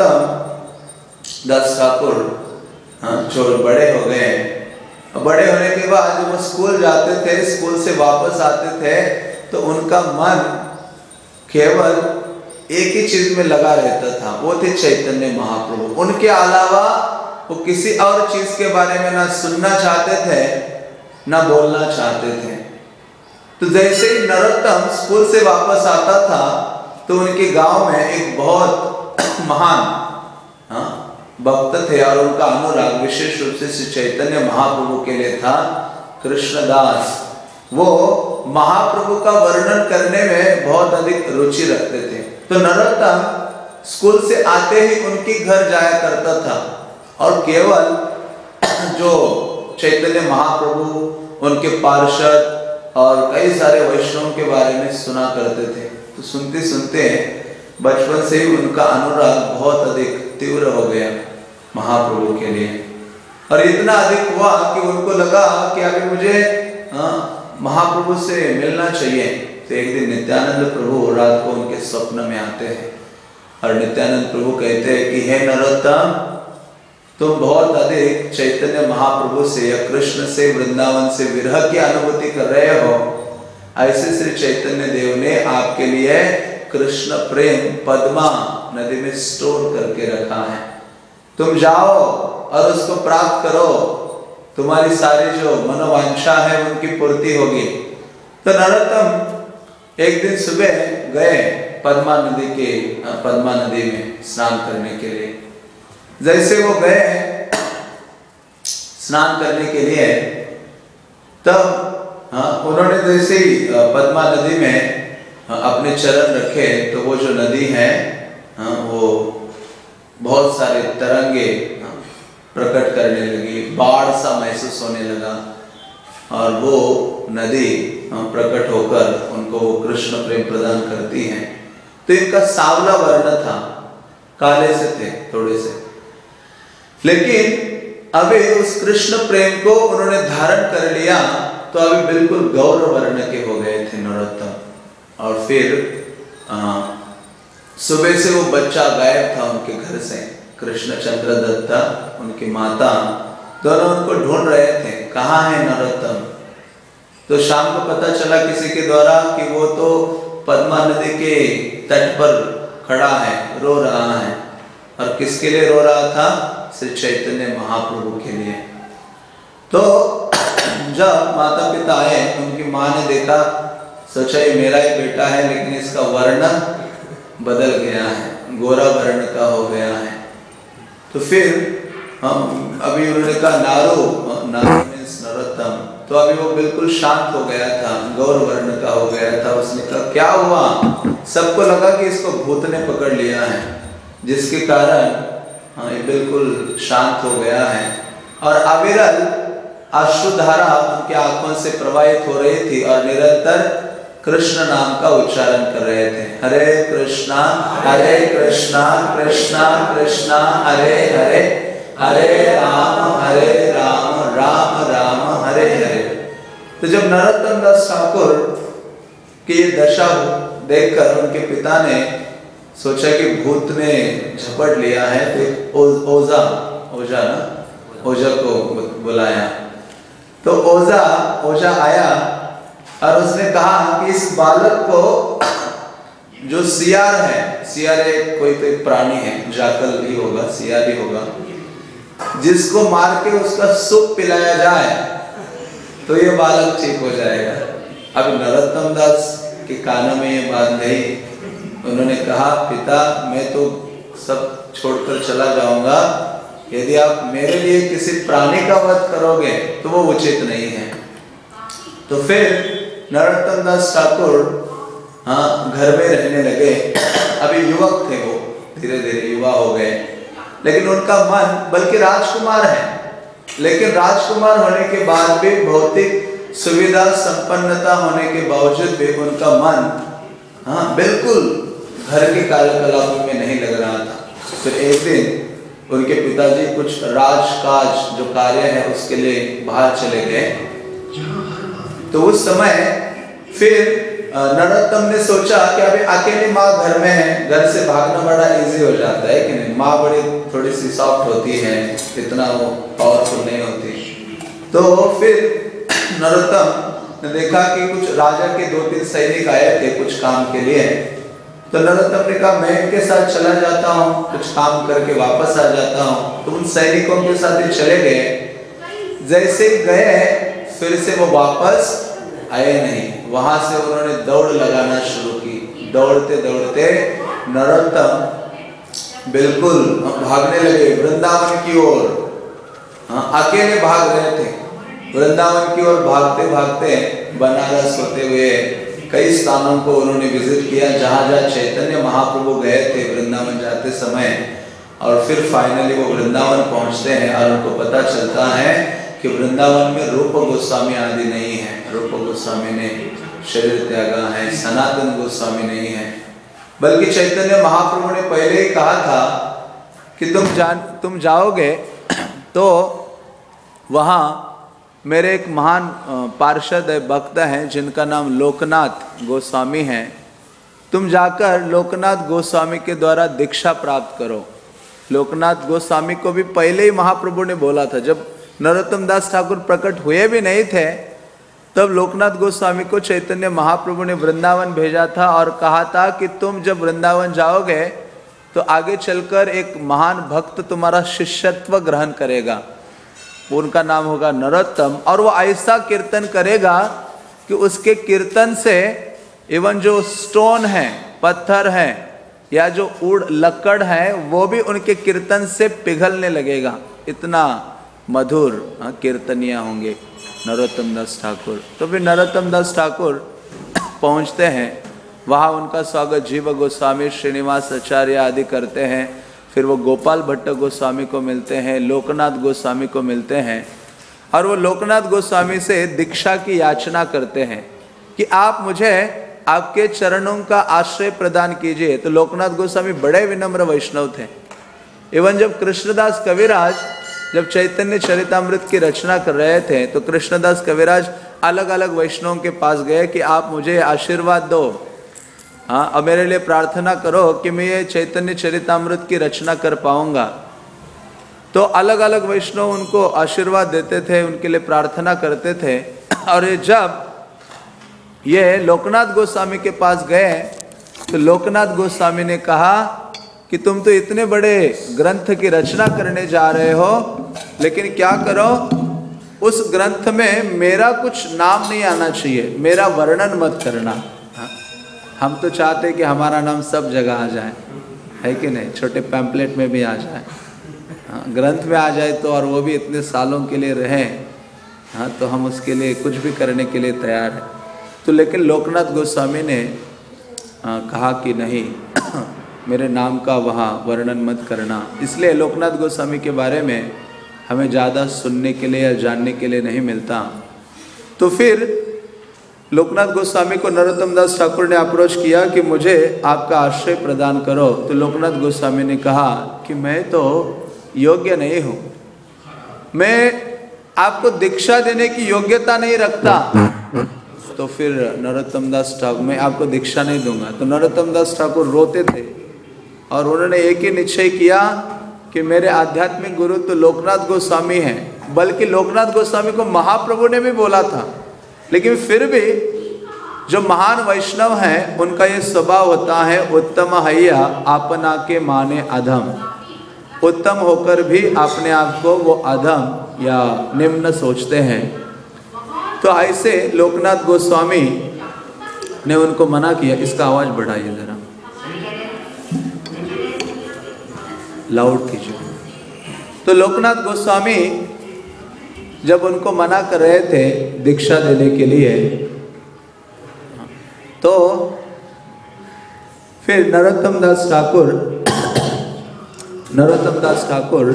नरोत्तम दास ठाकुर हाँ जो बड़े हो गए, बड़े होने के बाद जब वो स्कूल जाते थे, स्कूल से वापस आते थे, तो उनका मन केवल एक ही चीज में लगा रहता था, वो थे चैतन्य महाप्रभु। उनके अलावा वो किसी और चीज के बारे में ना सुनना चाहते थे ना बोलना चाहते थे। तो जैसे ही नरोत्तम स्कूल से वापस आता था तो उनके गांव में एक बहुत महान हाँ भक्त थे और उनका अनुराग विशेष रूप से श्री चैतन्य महाप्रभु के लिए था। कृष्णदास वो महाप्रभु का वर्णन करने में बहुत अधिक रुचि रखते थे। तो नरोत्तम स्कूल से आते ही उनके घर जाया करता था और केवल जो चैतन्य महाप्रभु, उनके पार्षद और कई सारे वैष्णव के बारे में सुना करते थे। तो सुनते सुनते बचपन से ही उनका अनुराग बहुत अधिक तीव्र हो गया महाप्रभु के लिए, और इतना अधिक हुआ कि उनको लगा कि अभी मुझे आ, महाप्रभु से मिलना चाहिए। तो एक दिन नित्यानंद प्रभु रात को उनके स्वप्न में आते हैं और नित्यानंद प्रभु कहते हैं कि हे नरोत्तम, तुम बहुत अधिक चैतन्य महाप्रभु से या कृष्ण से, वृंदावन से विरह की अनुभूति कर रहे हो। ऐसे श्री चैतन्य देव ने आपके लिए कृष्ण प्रेम पद्मा नदी में स्टोर करके रखा है, तुम जाओ और उसको प्राप्त करो, तुम्हारी सारी जो मनोवांछा है उनकी पूर्ति होगी। तो नरोत्तम एक दिन सुबह गए पद्मा नदी के पद्मा नदी में स्नान करने के लिए। जैसे वो गए स्नान करने के लिए, तब हाँ उन्होंने जैसे ही पद्मा नदी में अपने चरण रखे तो वो जो नदी है हाँ वो बहुत सारे तरंगे प्रकट करने लगी, बाढ़ सा महसूस होने लगा और वो नदी प्रकट होकर उनको वो कृष्ण प्रेम प्रदान करती है। तो इनका सांवला वर्ण था, काले से थे थोड़े से, लेकिन अभी उस कृष्ण प्रेम को उन्होंने धारण कर लिया तो अभी बिल्कुल गौर वर्ण के हो गए थे नरोत्तम। और फिर आ, सुबह से वो बच्चा गायब था उनके घर से। कृष्णचंद्र दत्ता उनकी माता दोनों उनको ढूंढ रहे थे, कहाँ है नरोत्तम। तो शाम को पता चला किसी के द्वारा कि वो तो पद्मा नदी के तट पर खड़ा है, रो रहा है। और किसके लिए रो रहा था? श्री चैतन्य महाप्रभु के लिए। तो जब माता पिता आए, उनकी माँ ने देखा, सोचा ये मेरा ही बेटा है, लेकिन इसका वर्ण बदल गया है, गोरा वर्ण का हो गया है। तो फिर हम अभी उन्होंने कहा नारो, नारो मीन्स नरोत्तम, तो अभी वो बिल्कुल शांत हो गया था, गौर वर्ण का हो गया था। उसने कहा क्या हुआ? सबको लगा कि इसको भूत ने पकड़ लिया है, जिसके कारण हाँ ये बिल्कुल शांत हो गया है। और अविरल अश्रुधारा उनकी आंखों से प्रवाहित हो रही थी और निरंतर कृष्ण नाम का उच्चारण कर रहे थे। हरे कृष्णा हरे कृष्णा कृष्णा कृष्णा हरे हरे, हरे राम हरे राम राम राम हरे हरे। तो जब नरोत्तम दास ठाकुर की ये दशा देखकर उनके पिता ने सोचा कि भूत ने झपट लिया है, तो ओ, ओझा ओझा ना ओझा को बुलाया। तो ओझा ओझा आया और उसने कहा कि इस बालक को, जो सियार है, सियार एक कोई तो एक प्राणी है, जाकल ही होगा, सियार ही होगा, जिसको मार के उसका सूप पिलाया जाए तो ये बालक ठीक हो जाएगा। अब नरोत्तम दास के कानों में ये बात गई। उन्होंने कहा, पिता मैं तो सब छोड़कर चला जाऊंगा, यदि आप मेरे लिए किसी प्राणी का वध करोगे तो वो उचित नहीं है। तो फिर नरोत्तम दास ठाकुर हाँ घर में रहने लगे। अभी युवक थे वो, धीरे धीरे युवा हो गए, लेकिन उनका मन, बल्कि राजकुमार है, लेकिन राजकुमार होने के बाद भी, भौतिक सुविधा संपन्नता होने के बावजूद भी उनका मन हाँ बिल्कुल घर के कार्यकलापों में नहीं लग रहा था। फिर एक दिन उनके पिताजी कुछ राजकाज जो कार्य है उसके लिए बाहर चले गए। तो उस समय फिर नरोत्तम ने सोचा कि अभी अकेली माँ घर में है, घर से भागना बड़ा इजी हो जाता है कि नहीं, माँ बड़ी थोड़ी सी सॉफ्ट होती है, इतना वो पावरफुल नहीं होती। तो फिर नरोत्तम ने देखा कि कुछ राजा के दो तीन सैनिक आए थे कुछ काम के लिए। तो नरोत्तम ने कहा, मैं इनके साथ चला जाता हूँ, कुछ काम करके वापस आ जाता हूँ। तो उन सैनिकों के साथ ही चले गए। जैसे गए फिर से वो वापस आए नहीं। वहां से उन्होंने दौड़ लगाना शुरू की। दौड़ते दौड़ते नरोत्तम बिल्कुल भागने लगे वृंदावन की ओर। हाँ, अकेले भाग रहे थे वृंदावन की ओर। भागते भागते बनारस होते हुए कई स्थानों को उन्होंने विजिट किया, जहां जहां चैतन्य महाप्रभु गए थे वृंदावन जाते समय। और फिर फाइनली वो वृंदावन पहुंचते हैं और उनको पता चलता है कि वृंदावन में रूप गोस्वामी आदि नहीं है। रूप गोस्वामी ने शरीर त्यागा है, सनातन गोस्वामी नहीं है, बल्कि चैतन्य महाप्रभु ने पहले ही कहा था कि तुम जान तुम जाओगे तो वहाँ मेरे एक महान पार्षद भक्त हैं जिनका नाम लोकनाथ गोस्वामी है। तुम जाकर लोकनाथ गोस्वामी के द्वारा दीक्षा प्राप्त करो। लोकनाथ गोस्वामी को भी पहले ही महाप्रभु ने बोला था, जब नरोत्तम दास ठाकुर प्रकट हुए भी नहीं थे तब लोकनाथ गोस्वामी को चैतन्य महाप्रभु ने वृंदावन भेजा था और कहा था कि तुम जब वृंदावन जाओगे तो आगे चलकर एक महान भक्त तुम्हारा शिष्यत्व ग्रहण करेगा, उनका नाम होगा नरोत्तम। और वो ऐसा कीर्तन करेगा कि उसके कीर्तन से इवन जो स्टोन है, पत्थर है, या जो उड़ लकड़ है, वो भी उनके कीर्तन से पिघलने लगेगा। इतना मधुर कीर्तनिया होंगे नरोत्तम दास ठाकुर। तो फिर नरोत्तम दास ठाकुर पहुंचते हैं, वहाँ उनका स्वागत जीव गोस्वामी, श्रीनिवास आचार्य आदि करते हैं। फिर वो गोपाल भट्ट गोस्वामी को मिलते हैं, लोकनाथ गोस्वामी को मिलते हैं, और वो लोकनाथ गोस्वामी से दीक्षा की याचना करते हैं कि आप मुझे आपके चरणों का आश्रय प्रदान कीजिए। तो लोकनाथ गोस्वामी बड़े विनम्र वैष्णव थे। एवं जब कृष्णदास कविराज जब चैतन्य चरितामृत की रचना कर रहे थे तो कृष्णदास कविराज अलग अलग वैष्णवों के पास गए कि आप मुझे आशीर्वाद दो, हाँ, और मेरे लिए प्रार्थना करो कि मैं ये चैतन्य चरितामृत की रचना कर पाऊंगा। तो अलग अलग वैष्णव उनको आशीर्वाद देते थे, उनके लिए प्रार्थना करते थे। और जब ये लोकनाथ गोस्वामी के पास गए तो लोकनाथ गोस्वामी ने कहा कि तुम तो इतने बड़े ग्रंथ की रचना करने जा रहे हो, लेकिन क्या करो, उस ग्रंथ में मेरा कुछ नाम नहीं आना चाहिए, मेरा वर्णन मत करना। हाँ? हम तो चाहते कि हमारा नाम सब जगह आ जाए, है कि नहीं, छोटे पैम्पलेट में भी आ जाए, हाँ, ग्रंथ में आ जाए तो, और वो भी इतने सालों के लिए रहे, हाँ, तो हम उसके लिए कुछ भी करने के लिए तैयार हैं। तो लेकिन लोकनाथ गोस्वामी ने आ, कहा कि नहीं, मेरे नाम का वहाँ वर्णन मत करना। इसलिए लोकनाथ गोस्वामी के बारे में हमें ज़्यादा सुनने के लिए या जानने के लिए नहीं मिलता। तो फिर लोकनाथ गोस्वामी को नरोत्तम दास ठाकुर ने अप्रोच किया कि मुझे आपका आश्रय प्रदान करो। तो लोकनाथ गोस्वामी ने कहा कि मैं तो योग्य नहीं हूँ, मैं आपको दीक्षा देने की योग्यता नहीं रखता। तो फिर नरोत्तम दास ठाकुर, मैं आपको दीक्षा नहीं दूंगा। तो नरोत्तम दास ठाकुर रोते थे और उन्होंने एक ही निश्चय किया कि मेरे आध्यात्मिक गुरु तो लोकनाथ गोस्वामी हैं, बल्कि लोकनाथ गोस्वामी को महाप्रभु ने भी बोला था। लेकिन फिर भी जो महान वैष्णव हैं उनका ये स्वभाव होता है उत्तम हैया अपना के माने अधम, उत्तम होकर भी अपने आप को वो अधम या निम्न सोचते हैं। तो ऐसे लोकनाथ गोस्वामी ने उनको मना किया। इसका आवाज बढ़ाइए जरा, लाउड कीजिए। तो लोकनाथ गोस्वामी जब उनको मना कर रहे थे दीक्षा देने के लिए, तो फिर नरोत्तम दास ठाकुर नरोत्तम दास ठाकुर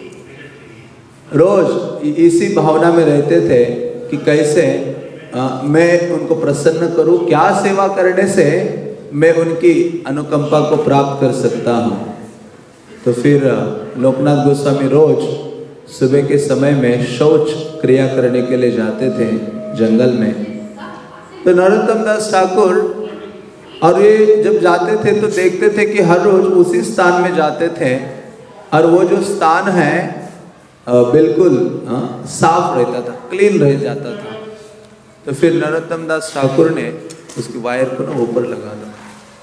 रोज इसी भावना में रहते थे कि कैसे आ, मैं उनको प्रसन्न करूं, क्या सेवा करने से मैं उनकी अनुकंपा को प्राप्त कर सकता हूं। तो फिर लोकनाथ गोस्वामी रोज सुबह के समय में शौच क्रिया करने के लिए जाते थे जंगल में। तो नरोत्तम दास ठाकुर और ये जब जाते थे तो देखते थे कि हर रोज उसी स्थान में जाते थे और वो जो स्थान है बिल्कुल साफ रहता था, क्लीन रह जाता था। तो फिर नरोत्तम दास ठाकुर ने उसकी वायर को ना ऊपर लगा दिया।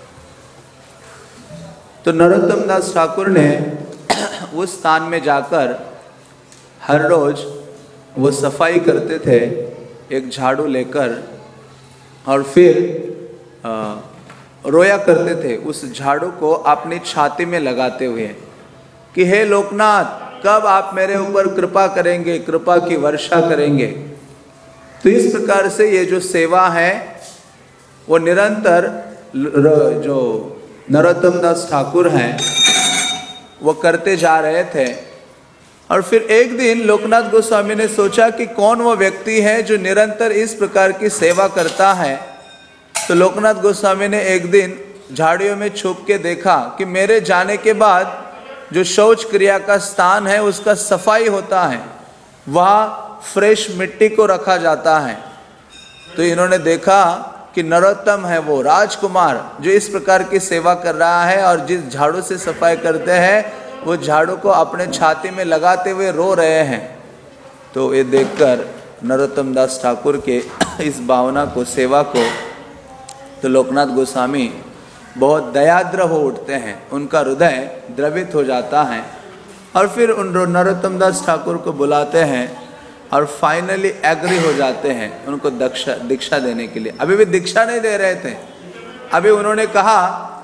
तो नरोत्तम दास ठाकुर ने उस स्थान में जाकर हर रोज वो सफाई करते थे एक झाड़ू लेकर, और फिर आ, रोया करते थे उस झाड़ू को अपनी छाती में लगाते हुए कि हे लोकनाथ, कब आप मेरे ऊपर कृपा करेंगे, कृपा की वर्षा करेंगे। तो इस प्रकार से ये जो सेवा है वो निरंतर जो नरोत्तम दास ठाकुर हैं वो करते जा रहे थे। और फिर एक दिन लोकनाथ गोस्वामी ने सोचा कि कौन वो व्यक्ति है जो निरंतर इस प्रकार की सेवा करता है। तो लोकनाथ गोस्वामी ने एक दिन झाड़ियों में छुप के देखा कि मेरे जाने के बाद जो शौच क्रिया का स्थान है उसका सफाई होता है, वहाँ फ्रेश मिट्टी को रखा जाता है। तो इन्होंने देखा कि नरोत्तम है वो राजकुमार जो इस प्रकार की सेवा कर रहा है, और जिस झाड़ू से सफाई करते हैं वो झाड़ू को अपने छाती में लगाते हुए रो रहे हैं। तो ये देखकर नरोत्तम दास ठाकुर के इस भावना को, सेवा को, तो लोकनाथ गोस्वामी बहुत दयाद्र हो उठते हैं, उनका हृदय द्रवित हो जाता है। और फिर उन नरोत्तम दास ठाकुर को बुलाते हैं और फाइनली एग्री हो जाते हैं उनको दीक्षा दीक्षा देने के लिए। अभी भी दीक्षा नहीं दे रहे थे, अभी उन्होंने कहा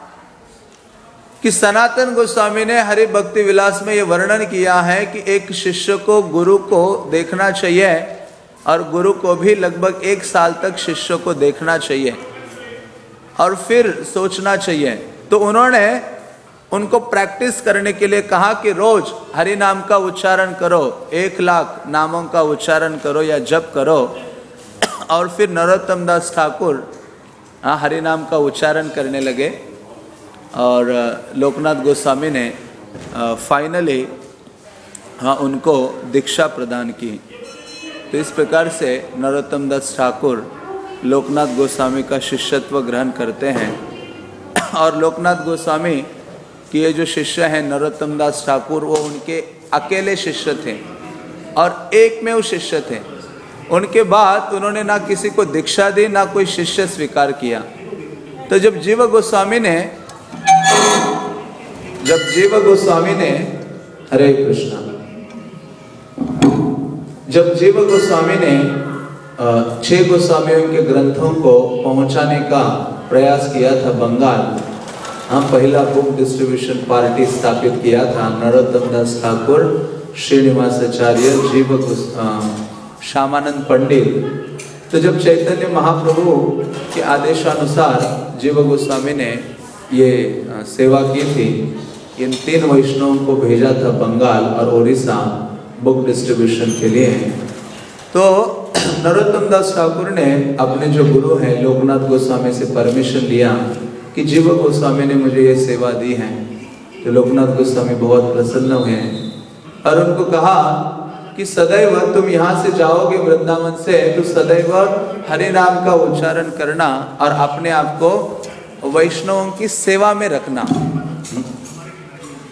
कि सनातन गोस्वामी ने हरि भक्ति विलास में ये वर्णन किया है कि एक शिष्य को गुरु को देखना चाहिए और गुरु को भी लगभग एक साल तक शिष्य को देखना चाहिए और फिर सोचना चाहिए। तो उन्होंने उनको प्रैक्टिस करने के लिए कहा कि रोज हरि नाम का उच्चारण करो, एक लाख नामों का उच्चारण करो या जप करो। और फिर नरोत्तम दास ठाकुर हाँ हरि नाम का उच्चारण करने लगे और लोकनाथ गोस्वामी ने फाइनली हाँ उनको दीक्षा प्रदान की। तो इस प्रकार से नरोत्तम दास ठाकुर लोकनाथ गोस्वामी का शिष्यत्व ग्रहण करते हैं। और लोकनाथ गोस्वामी कि ये जो शिष्य हैं नरोत्तम दास ठाकुर, वो उनके अकेले शिष्य थे और एक में वो शिष्य थे। उनके बाद उन्होंने ना किसी को दीक्षा दी, ना कोई शिष्य स्वीकार किया। तो जब जीव गोस्वामी ने जब जीव गोस्वामी ने हरे कृष्णा जब जीव गोस्वामी ने छह गोस्वामियों के ग्रंथों को पहुंचाने का प्रयास किया था बंगाल, हम पहला बुक डिस्ट्रीब्यूशन पार्टी स्थापित किया था। नरोत्तम दास ठाकुर, श्रीनिवासाचार्य, जीव श्यामानंद पंडित। तो जब चैतन्य महाप्रभु के आदेशानुसार जीव गोस्वामी ने ये सेवा की थी, इन तीन वैष्णवों को भेजा था बंगाल और उड़ीसा बुक डिस्ट्रीब्यूशन के लिए। तो नरोत्तम दास ठाकुर ने अपने जो गुरु हैं लोकनाथ गोस्वामी से परमिशन लिया कि जीव गोस्वामी ने मुझे ये सेवा दी है। तो लोकनाथ गोस्वामी बहुत प्रसन्न हुए और उनको कहा कि सदैव तुम यहाँ से जाओगे वृंदावन से तो सदैव हरि नाम का उच्चारण करना और अपने आप को वैष्णवों की सेवा में रखना।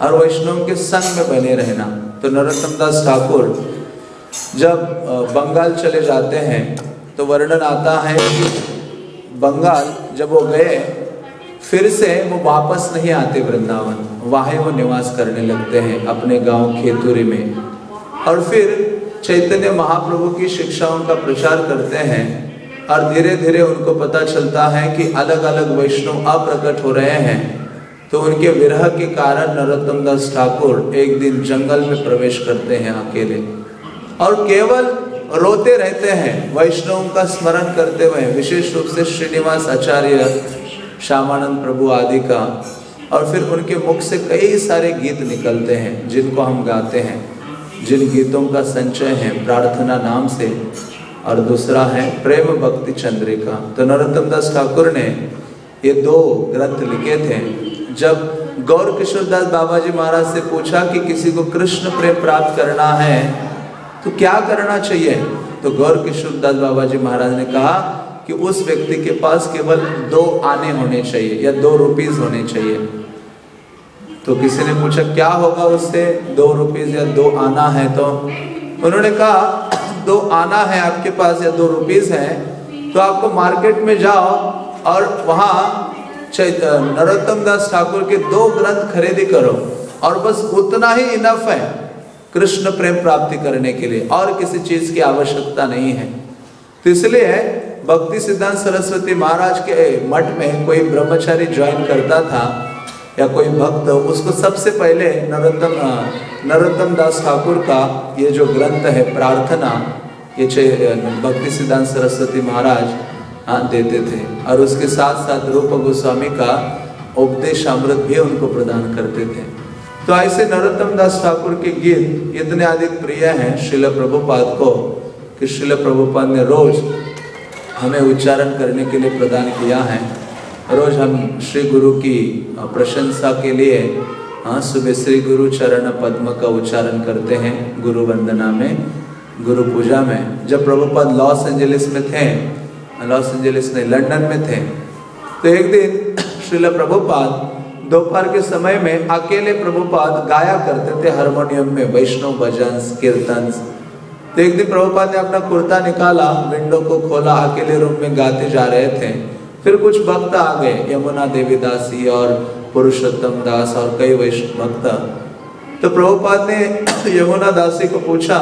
और वैष्णव के संग में बने रहना। तो नरोत्तम दास ठाकुर जब बंगाल चले जाते हैं तो वर्णन आता है कि बंगाल जब वो गए फिर से वो वापस नहीं आते वृंदावन, वहाँ वो निवास करने लगते हैं अपने गांव खेतुरी में। और फिर चैतन्य महाप्रभु की शिक्षाओं का प्रचार करते हैं और धीरे धीरे उनको पता चलता है कि अलग अलग वैष्णव अप्रकट हो रहे हैं। तो उनके विरह के कारण नरोत्तम दास ठाकुर एक दिन जंगल में प्रवेश करते हैं अकेले और केवल रोते रहते हैं, वैष्णवों का स्मरण करते हुए, विशेष रूप से श्रीनिवास आचार्य, श्यामानंद प्रभु आदि का। और फिर उनके मुख से कई सारे गीत निकलते हैं जिनको हम गाते हैं, जिन गीतों का संचय है प्रार्थना नाम से और दूसरा है प्रेम भक्ति चंद्रिका। तो नरोत्तम दास ठाकुर ने ये दो ग्रंथ लिखे थे। जब गौर किशोर दास बाबा जी महाराज से पूछा कि किसी को कृष्ण प्रेम प्राप्त करना है तो क्या करना चाहिए, तो गौर किशोर दास बाबा जी महाराज ने कहा कि उस व्यक्ति के पास केवल दो आने होने चाहिए या दो रुपीस होने चाहिए। तो किसी ने पूछा क्या होगा उससे, दो रुपीस या दो आना है, तो उन्होंने कहा दो आना है आपके पास या दो रुपीस है तो आपको मार्केट में जाओ और वहाँ नरोत्तम दास ठाकुर के दो ग्रंथ खरीदी करो और बस उतना ही इनफ है कृष्ण प्रेम प्राप्ति करने के लिए, और किसी चीज की आवश्यकता नहीं है। तो इसलिए भक्ति सिद्धांत सरस्वती महाराज के मठ में कोई ब्रह्मचारी ज्वाइन करता था या कोई भक्त, उसको सबसे पहले नरोत्तम नरोत्तम दास ठाकुर का ये जो ग्रंथ है प्रार्थना, ये भक्ति सिद्धांत सरस्वती महाराज हाँ देते थे और उसके साथ साथ रूप गोस्वामी का उपदेश अमृत भी उनको प्रदान करते थे। तो ऐसे नरोत्तम दास ठाकुर के गीत इतने अधिक प्रिय हैं श्रील प्रभुपाद को कि श्रील प्रभुपाद ने रोज हमें उच्चारण करने के लिए प्रदान किया है। रोज हम श्री गुरु की प्रशंसा के लिए हाँ सुबह श्री गुरु चरण पद्म का उच्चारण करते हैं गुरु वंदना में, गुरु पूजा में। जब प्रभुपाद लॉस एंजलिस में थे, लॉस एंजलिस नहीं लंदन में थे, तो एक दिन श्रील प्रभुपाद दोपहर के समय में अकेले प्रभुपाद गाया करते थे हारमोनियम में वैष्णव भजन कीर्तन। तो एक दिन प्रभुपाद ने अपना कुर्ता निकाला, विंडो को खोला, अकेले रूम में गाते जा रहे थे। फिर कुछ भक्त आ गए, यमुना देवी दासी और पुरुषोत्तम दास और कई वैष्णव भक्त। तो प्रभुपाद ने यमुना दासी को पूछा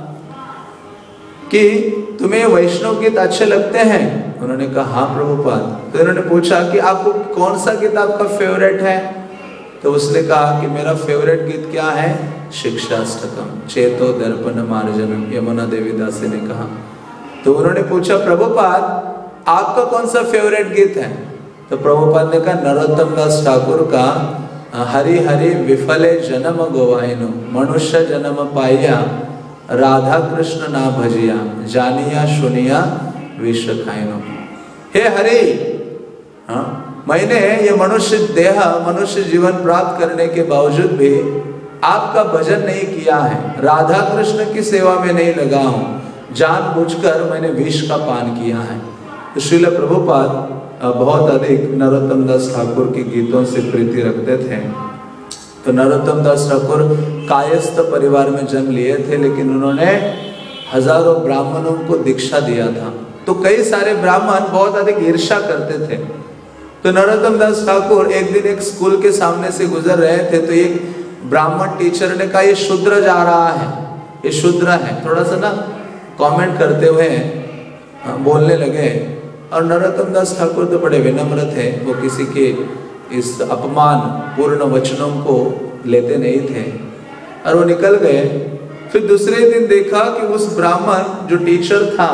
कि तुम्हें वैष्णव गीत अच्छे लगते हैं? उन्होंने कहा हाँ प्रभुपाद। तो उन्होंने पूछा कि आपको कौन सा गीत आपका फेवरेट है? तो उसने कहा कि मेरा फेवरेट गीत क्या है? शिक्षाष्टकम चेतो दर्पण मार्जनम, यमुना देवी दासी ने कहा। तो उन्होंने पूछा प्रभुपाद आपका कौन सा फेवरेट गीत है? तो प्रभुपाद ने कहा नरोत्तम दास ठाकुर का हरि हरि विफले जन्म गोवाइनो, मनुष्य जन्म पाइया राधा कृष्ण ना भजिया, जानिया सुनिया विश्व खाइनो। हे हरि, हाँ मैंने ये मनुष्य देह मनुष्य जीवन प्राप्त करने के बावजूद भी आपका भजन नहीं किया है, राधा कृष्ण की सेवा में नहीं लगा हूँ, जानबूझकर मैंने विष का पान किया है। तो श्रील प्रभुपाद बहुत अधिक नरोत्तम दास ठाकुर के गीतों से प्रीति रखते थे। तो नरोत्तम दास ठाकुर कायस्थ परिवार में जन्म लिए थे, लेकिन उन्होंने हजारों ब्राह्मणों को दीक्षा दिया था। तो कई सारे ब्राह्मण बहुत अधिक ईर्ष्या करते थे। तो नरोत्तम दास ठाकुर एक दिन एक स्कूल के सामने से गुजर रहे थे, तो एक ब्राह्मण टीचर ने कहा ये शूद्र जा रहा है, ये शूद्र है, थोड़ा सा ना कमेंट करते हुए बोलने लगे। और नरोत्तम दास ठाकुर तो बड़े विनम्र थे, वो किसी के इस अपमान पूर्ण वचनों को लेते नहीं थे और वो निकल गए। फिर दूसरे दिन देखा कि उस ब्राह्मण जो टीचर था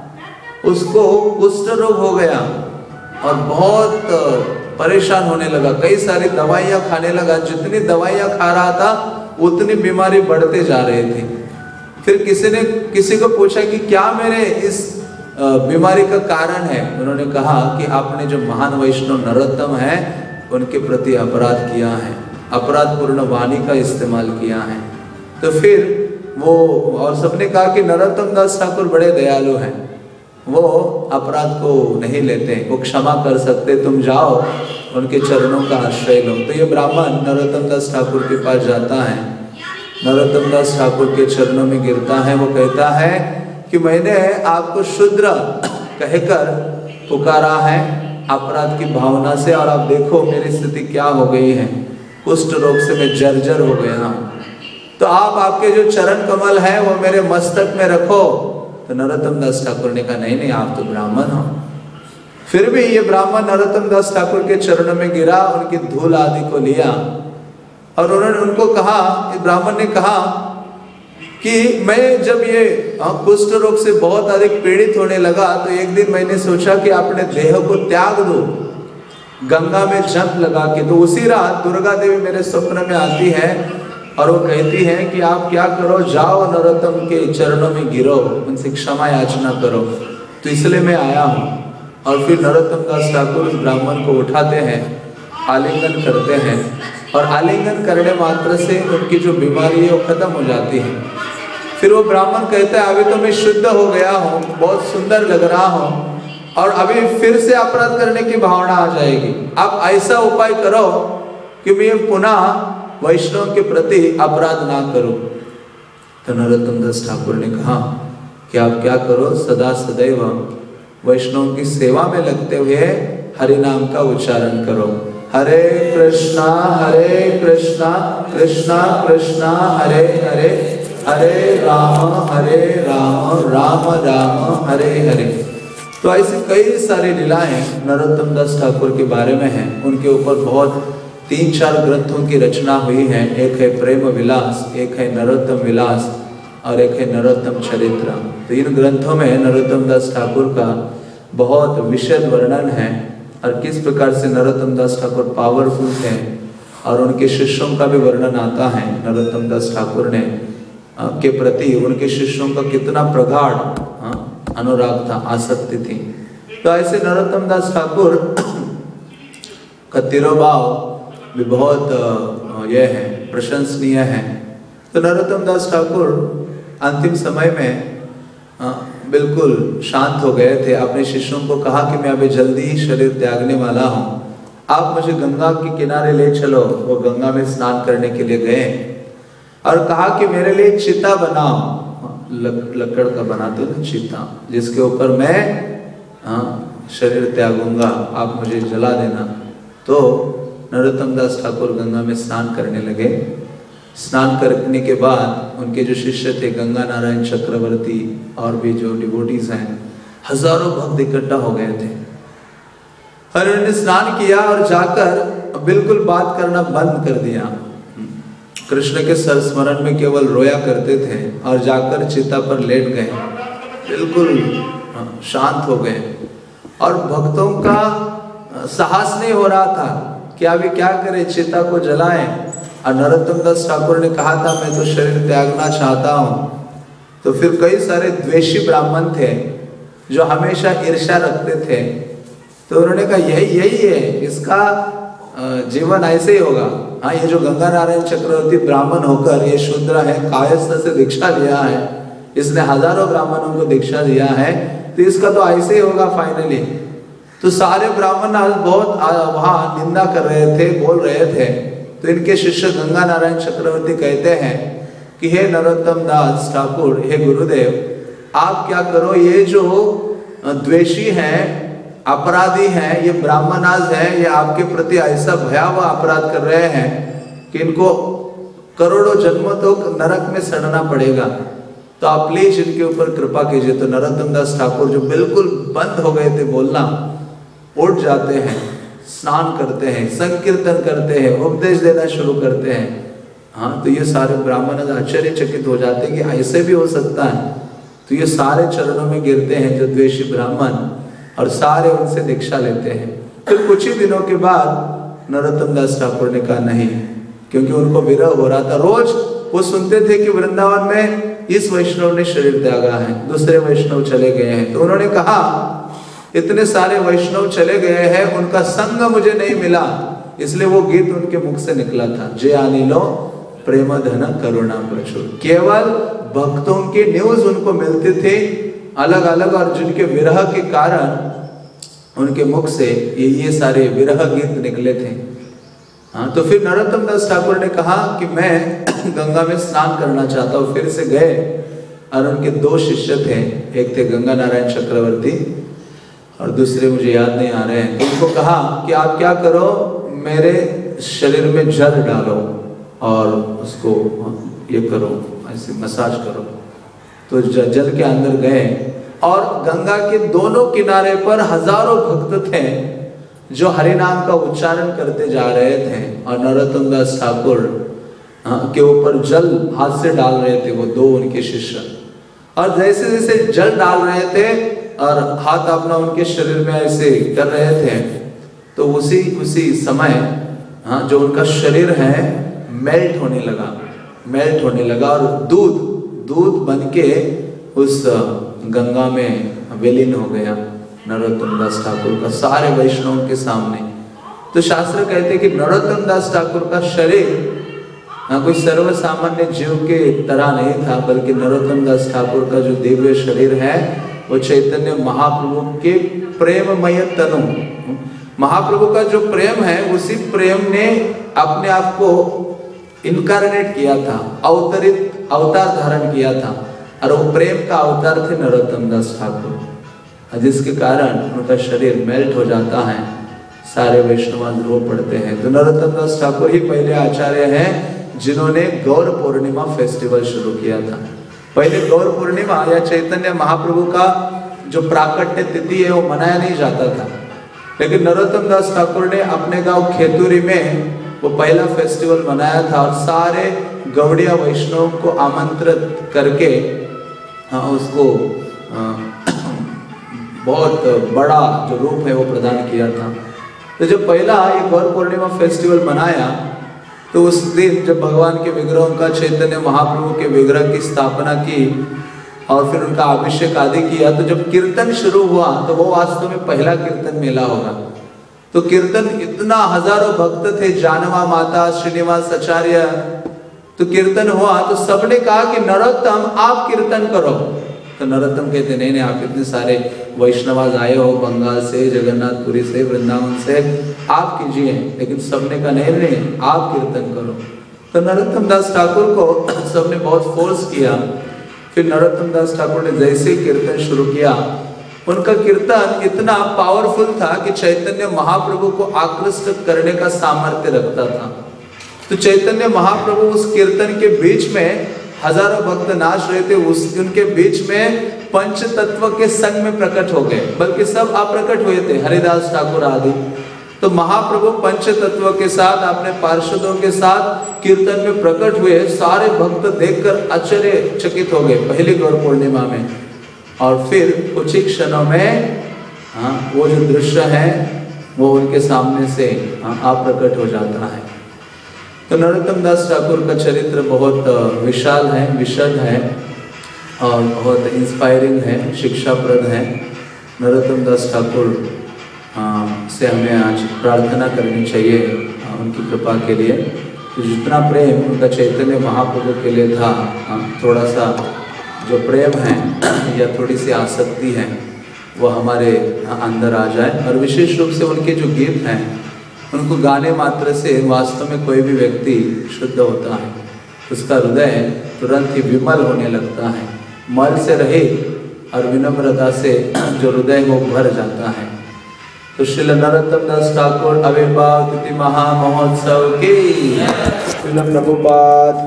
उसको कुष्ठ रोग हो गया और बहुत परेशान होने लगा, कई सारी दवाइयाँ खाने लगा। जितनी दवाइयाँ खा रहा था उतनी बीमारी बढ़ते जा रही थी। फिर किसी ने किसी को पूछा कि क्या मेरे इस बीमारी का कारण है? उन्होंने कहा कि आपने जो महान वैष्णव नरोत्तम है उनके प्रति अपराध किया है, अपराध पूर्ण वाणी का इस्तेमाल किया है। तो फिर वो और सबने कहा कि नरोत्तम दास ठाकुर बड़े दयालु हैं, वो अपराध को नहीं लेते, वो क्षमा कर सकते, तुम जाओ उनके चरणों का आश्रय लो। तो ये ब्राह्मण नरोत्तम दास ठाकुर के पास जाता है, नरोत्तम दास ठाकुर के चरणों में गिरता है। वो कहता है कि मैंने आपको शूद्र कहकर पुकारा है अपराध की भावना से, और आप देखो मेरी स्थिति क्या हो गई है, कुष्ठ रोग से मैं जर्जर हो गया हूँ। तो आप आपके जो चरण कमल है वो मेरे मस्तक में रखो। तो नरोत्तम दास ठाकुर ने कहा नहीं नहीं, आप तो ब्राह्मण हो। फिर भी ये ब्राह्मण नरोत्तम दास ठाकुर के चरणों में गिरा, उनकी धूल आदि को लिया और उन्होंने उनको कहा, ब्राह्मण ने कहा कि मैं जब ये कुष्ठ रोग से बहुत अधिक पीड़ित होने लगा तो एक दिन मैंने सोचा कि अपने देह को त्याग दो, गंगा में जंप लगा के। तो उसी रात दुर्गा देवी मेरे स्वप्न में आती है और वो कहती है कि आप क्या करो, जाओ नरोत्तम के चरणों में गिरो, उनसे क्षमा याचना करो। तो इसलिए मैं आया हूँ। और फिर नरोत्तम दास ठाकुर उस ब्राह्मण को उठाते हैं, आलिंगन करते हैं, और आलिंगन करने मात्र से उनकी जो बीमारी है वो खत्म हो जाती है। फिर वो ब्राह्मण कहता है अभी तो मैं शुद्ध हो गया हूँ, बहुत सुंदर लग रहा हूँ, और अभी फिर से अपराध करने की भावना आ जाएगी। आप ऐसा उपाय करो कि मैं पुनः वैष्णव के प्रति अपराध ना करो। तो नरोत्तम दास ठाकुर ने कहा कि आप क्या करो, सदा सदैव वैष्णव की सेवा में लगते हुए हरि नाम का उच्चारण करो। हरे कृष्णा हरे कृष्णा कृष्णा कृष्णा हरे हरे, हरे राम हरे राम राम राम हरे हरे। तो ऐसे कई सारी लीलाएं नरोत्तम दास ठाकुर के बारे में हैं। उनके ऊपर बहुत तीन चार ग्रंथों की रचना हुई है। एक है प्रेम विलास, एक है नरोत्तम विलास और एक है नरोत्तम चरित्र। तो इन ग्रंथों में नरोत्तम दास ठाकुर का बहुत विशद वर्णन है और किस प्रकार से नरोत्तम दास ठाकुर पावरफुल थे, और उनके शिष्यों का भी वर्णन आता है। नरोत्तम दास ठाकुर ने के प्रति उनके शिष्यों का कितना प्रगाढ़ अनुराग था, आसक्ति थी। तो ऐसे नरोत्तम दास ठाकुर का तिरोभाव भी बहुत यह है, प्रशंसनीय है। तो नरोत्तम दास ठाकुर अंतिम समय में आ, बिल्कुल शांत हो गए थे। अपने शिष्यों को कहा कि मैं अभी जल्दी ही शरीर त्यागने वाला हूँ, आप मुझे गंगा के किनारे ले चलो। वो गंगा में स्नान करने के लिए गए और कहा कि मेरे लिए चिता बनाओ, लक, लकड़ का बनाते हो ना चिता, जिसके ऊपर मैं आ, शरीर त्यागूंगा, आप मुझे जला देना। तो नरोत्तम दास ठाकुर गंगा में स्नान करने लगे। स्नान करने के बाद उनके जो शिष्य थे गंगा नारायण चक्रवर्ती और भी जो डिवोटीज हैं, हजारों भक्त इकट्ठा हो गए थे। और उन्होंने स्नान किया और जाकर बिल्कुल बात करना बंद कर दिया। कृष्ण के सरस्मरण में केवल रोया करते थे और जाकर चिता पर लेट गए, बिल्कुल शांत हो गए। और भक्तों का साहस नहीं हो रहा था कि अभी क्या करें, चिता को जलाएं। और नरोत्तम दास ठाकुर ने कहा था मैं तो शरीर त्यागना चाहता हूँ। तो फिर कई सारे द्वेषी ब्राह्मण थे जो हमेशा ईर्ष्या रखते थे। तो उन्होंने कहा यही यही है, इसका जीवन ऐसे ही होगा। हाँ, ये जो गंगा नारायण चक्रवर्ती ब्राह्मण होकर ये शूद्र है, कायस्थ से दीक्षा लिया है, इसने हजारों ब्राह्मणों को दीक्षा दिया है, तो इसका तो ऐसे ही होगा फाइनली। तो सारे ब्राह्मण बहुत वहां निंदा कर रहे थे, बोल रहे थे। तो इनके शिष्य गंगा नारायण चक्रवर्ती कहते हैं कि हे नरोत्तम दास ठाकुर, हे गुरुदेव, आप क्या करो, ये जो द्वेषी हैं, अपराधी हैं, ये ब्राह्मणाज हैं, ये आपके प्रति ऐसा भयावह अपराध कर रहे हैं कि इनको करोड़ों जन्मों तक नरक में सड़ना पड़ेगा। तो आप प्लीज इनके ऊपर कृपा कीजिए। तो नरोत्तम दास ठाकुर जो बिल्कुल बंद हो गए थे बोलना, उठ जाते हैं, स्नान करते हैं, संकीर्तन करते हैं, उपदेश देना शुरू करते हैं। हाँ, तो ये सारे ब्राह्मण आश्चर्यचकित हो जाते हैं कि ऐसे भी हो सकता है। तो ये सारे चरणों में गिरते हैं जो द्वेषी ब्राह्मण, और सारे उनसे दीक्षा लेते हैं। फिर कुछ ही दिनों के बाद नरोत्तम दास ठाकुर ने कहा नहीं, क्योंकि उनको विरह हो रहा था। रोज वो सुनते थे कि वृंदावन में इस वैष्णव ने शरीर त्यागा है, दूसरे वैष्णव चले गए हैं। तो उन्होंने कहा इतने सारे वैष्णव चले गए हैं, उनका संग मुझे नहीं मिला, इसलिए वो गीत उनके मुख से निकला था, जय अनिलो प्रेम धन करुणा प्रचुर। केवल भक्तों की न्यूज उनको मिलती थी अलग अलग, और जिनके विरह के कारण उनके मुख से ये ये सारे विरह गीत निकले थे। हाँ, तो फिर नरोत्तम दास ठाकुर ने कहा कि मैं गंगा में स्नान करना चाहता हूँ। फिर से गए और उनके दो शिष्य थे, एक थे गंगा नारायण चक्रवर्ती और दूसरे मुझे याद नहीं आ रहे हैं। उनको कहा कि आप क्या करो, मेरे शरीर में जल डालो और उसको ये करो, ऐसे मसाज करो। तो जल के अंदर गए और गंगा के दोनों किनारे पर हजारों भक्त थे जो हरि नाम का उच्चारण करते जा रहे थे और नरोत्तम दास ठाकुर के ऊपर जल हाथ से डाल रहे थे वो दो उनके शिष्य। और जैसे जैसे जल डाल रहे थे और हाथ अपना उनके शरीर में ऐसे कर रहे थे, तो उसी उसी समय हाँ जो उनका शरीर है मेल्ट होने लगा, मेल्ट होने लगा और दूध दूध बन के उस गंगा में विलीन हो गया नरोत्तम दास ठाकुर का सारे वैष्णवों के सामने। तो शास्त्र कहते हैं कि नरोत्तम दास ठाकुर का शरीर हाँ कोई सर्व सामान्य जीव के तरह नहीं था, बल्कि नरोत्तम दास ठाकुर का जो दिव्य शरीर है वो चैतन्य महाप्रभु के प्रेममय तनु, महाप्रभु का जो प्रेम है उसी प्रेम ने अपने आप को इनकारनेट किया था, अवतरित अवतार धारण किया था, और वो प्रेम का अवतार थे नरोत्तम दास ठाकुर, जिसके कारण उनका शरीर मेल्ट हो जाता है, सारे वैष्णव रो पड़ते हैं। तो नरोत्तम दास ठाकुर ही पहले आचार्य हैं जिन्होंने गौर पूर्णिमा फेस्टिवल शुरू किया था। पहले गौर पूर्णिमा या चैतन्य महाप्रभु का जो प्राकट्य तिथि है वो मनाया नहीं जाता था, लेकिन नरोत्तम दास ठाकुर ने अपने गांव खेतुरी में वो पहला फेस्टिवल मनाया था और सारे गौड़िया वैष्णव को आमंत्रित करके हाँ उसको आ, बहुत बड़ा जो रूप है वो प्रदान किया था। तो जब पहला ये गौर पूर्णिमा फेस्टिवल मनाया तो उस दिन जब भगवान के विग्रहों का चैतन्य महाप्रभु के विग्रह की स्थापना की और फिर उनका अभिषेक आदि किया, तो जब कीर्तन शुरू हुआ तो वो वास्तव में पहला कीर्तन मेला होगा। तो कीर्तन इतना हजारों भक्त थे, जानवा माता श्रीनिवास आचार्य, तो कीर्तन हुआ तो सबने कहा कि नरोत्तम आप कीर्तन करो। तो नरोत्तम कहते नहीं नहीं आप इतने सारे वैष्णवाज आए हो बंगाल से, जगन्नाथपुरी से, वृंदावन से, आप कीजिए। लेकिन सबने कहा नहीं नहीं आप कीर्तन करो। तो नरोत्तम दास ठाकुर को सबने बहुत फोर्स किया। फिर नरोत्तम दास ठाकुर ने जैसे ही कीर्तन शुरू किया, उनका कीर्तन इतना पावरफुल था कि चैतन्य महाप्रभु को आकृष्ट करने का सामर्थ्य रखता था। तो चैतन्य महाप्रभु उस कीर्तन के बीच में हजारों भक्त नाच रहे थे, उस उनके बीच में पंच तत्व के संग में प्रकट हो गए, बल्कि सब अप्रकट हुए थे, हरिदास ठाकुर आदि। तो महाप्रभु पंच तत्व के साथ अपने पार्षदों के साथ कीर्तन में प्रकट हुए। सारे भक्त देखकर आश्चर्यचकित हो गए पहली गौर पूर्णिमा में। और फिर कुछ ही क्षणों में हाँ वो जो दृश्य है वो उनके सामने से हाँ अप्रकट हो जाता है। तो नरोत्तम दास ठाकुर का चरित्र बहुत विशाल है, विशद है और बहुत इंस्पायरिंग है, शिक्षाप्रद है। नरोत्तम दास ठाकुर से हमें आज प्रार्थना करनी चाहिए उनकी कृपा के लिए। तो जितना प्रेम उनका चैतन्य महाप्रभु के लिए था, थोड़ा सा जो प्रेम है या थोड़ी सी आसक्ति है वो हमारे अंदर आ जाए। और विशेष रूप से उनके जो गीत हैं उनको गाने मात्र से वास्तव में कोई भी व्यक्ति शुद्ध होता है, उसका हृदय तुरंत ही विमल होने लगता है, मल से रहित और विनम्रता से जो हृदय वो भर जाता है। तो श्रील नरोत्तम दास ठाकुर आविर्भाव तिथि महामहोत्सव की, श्रील प्रभुपाद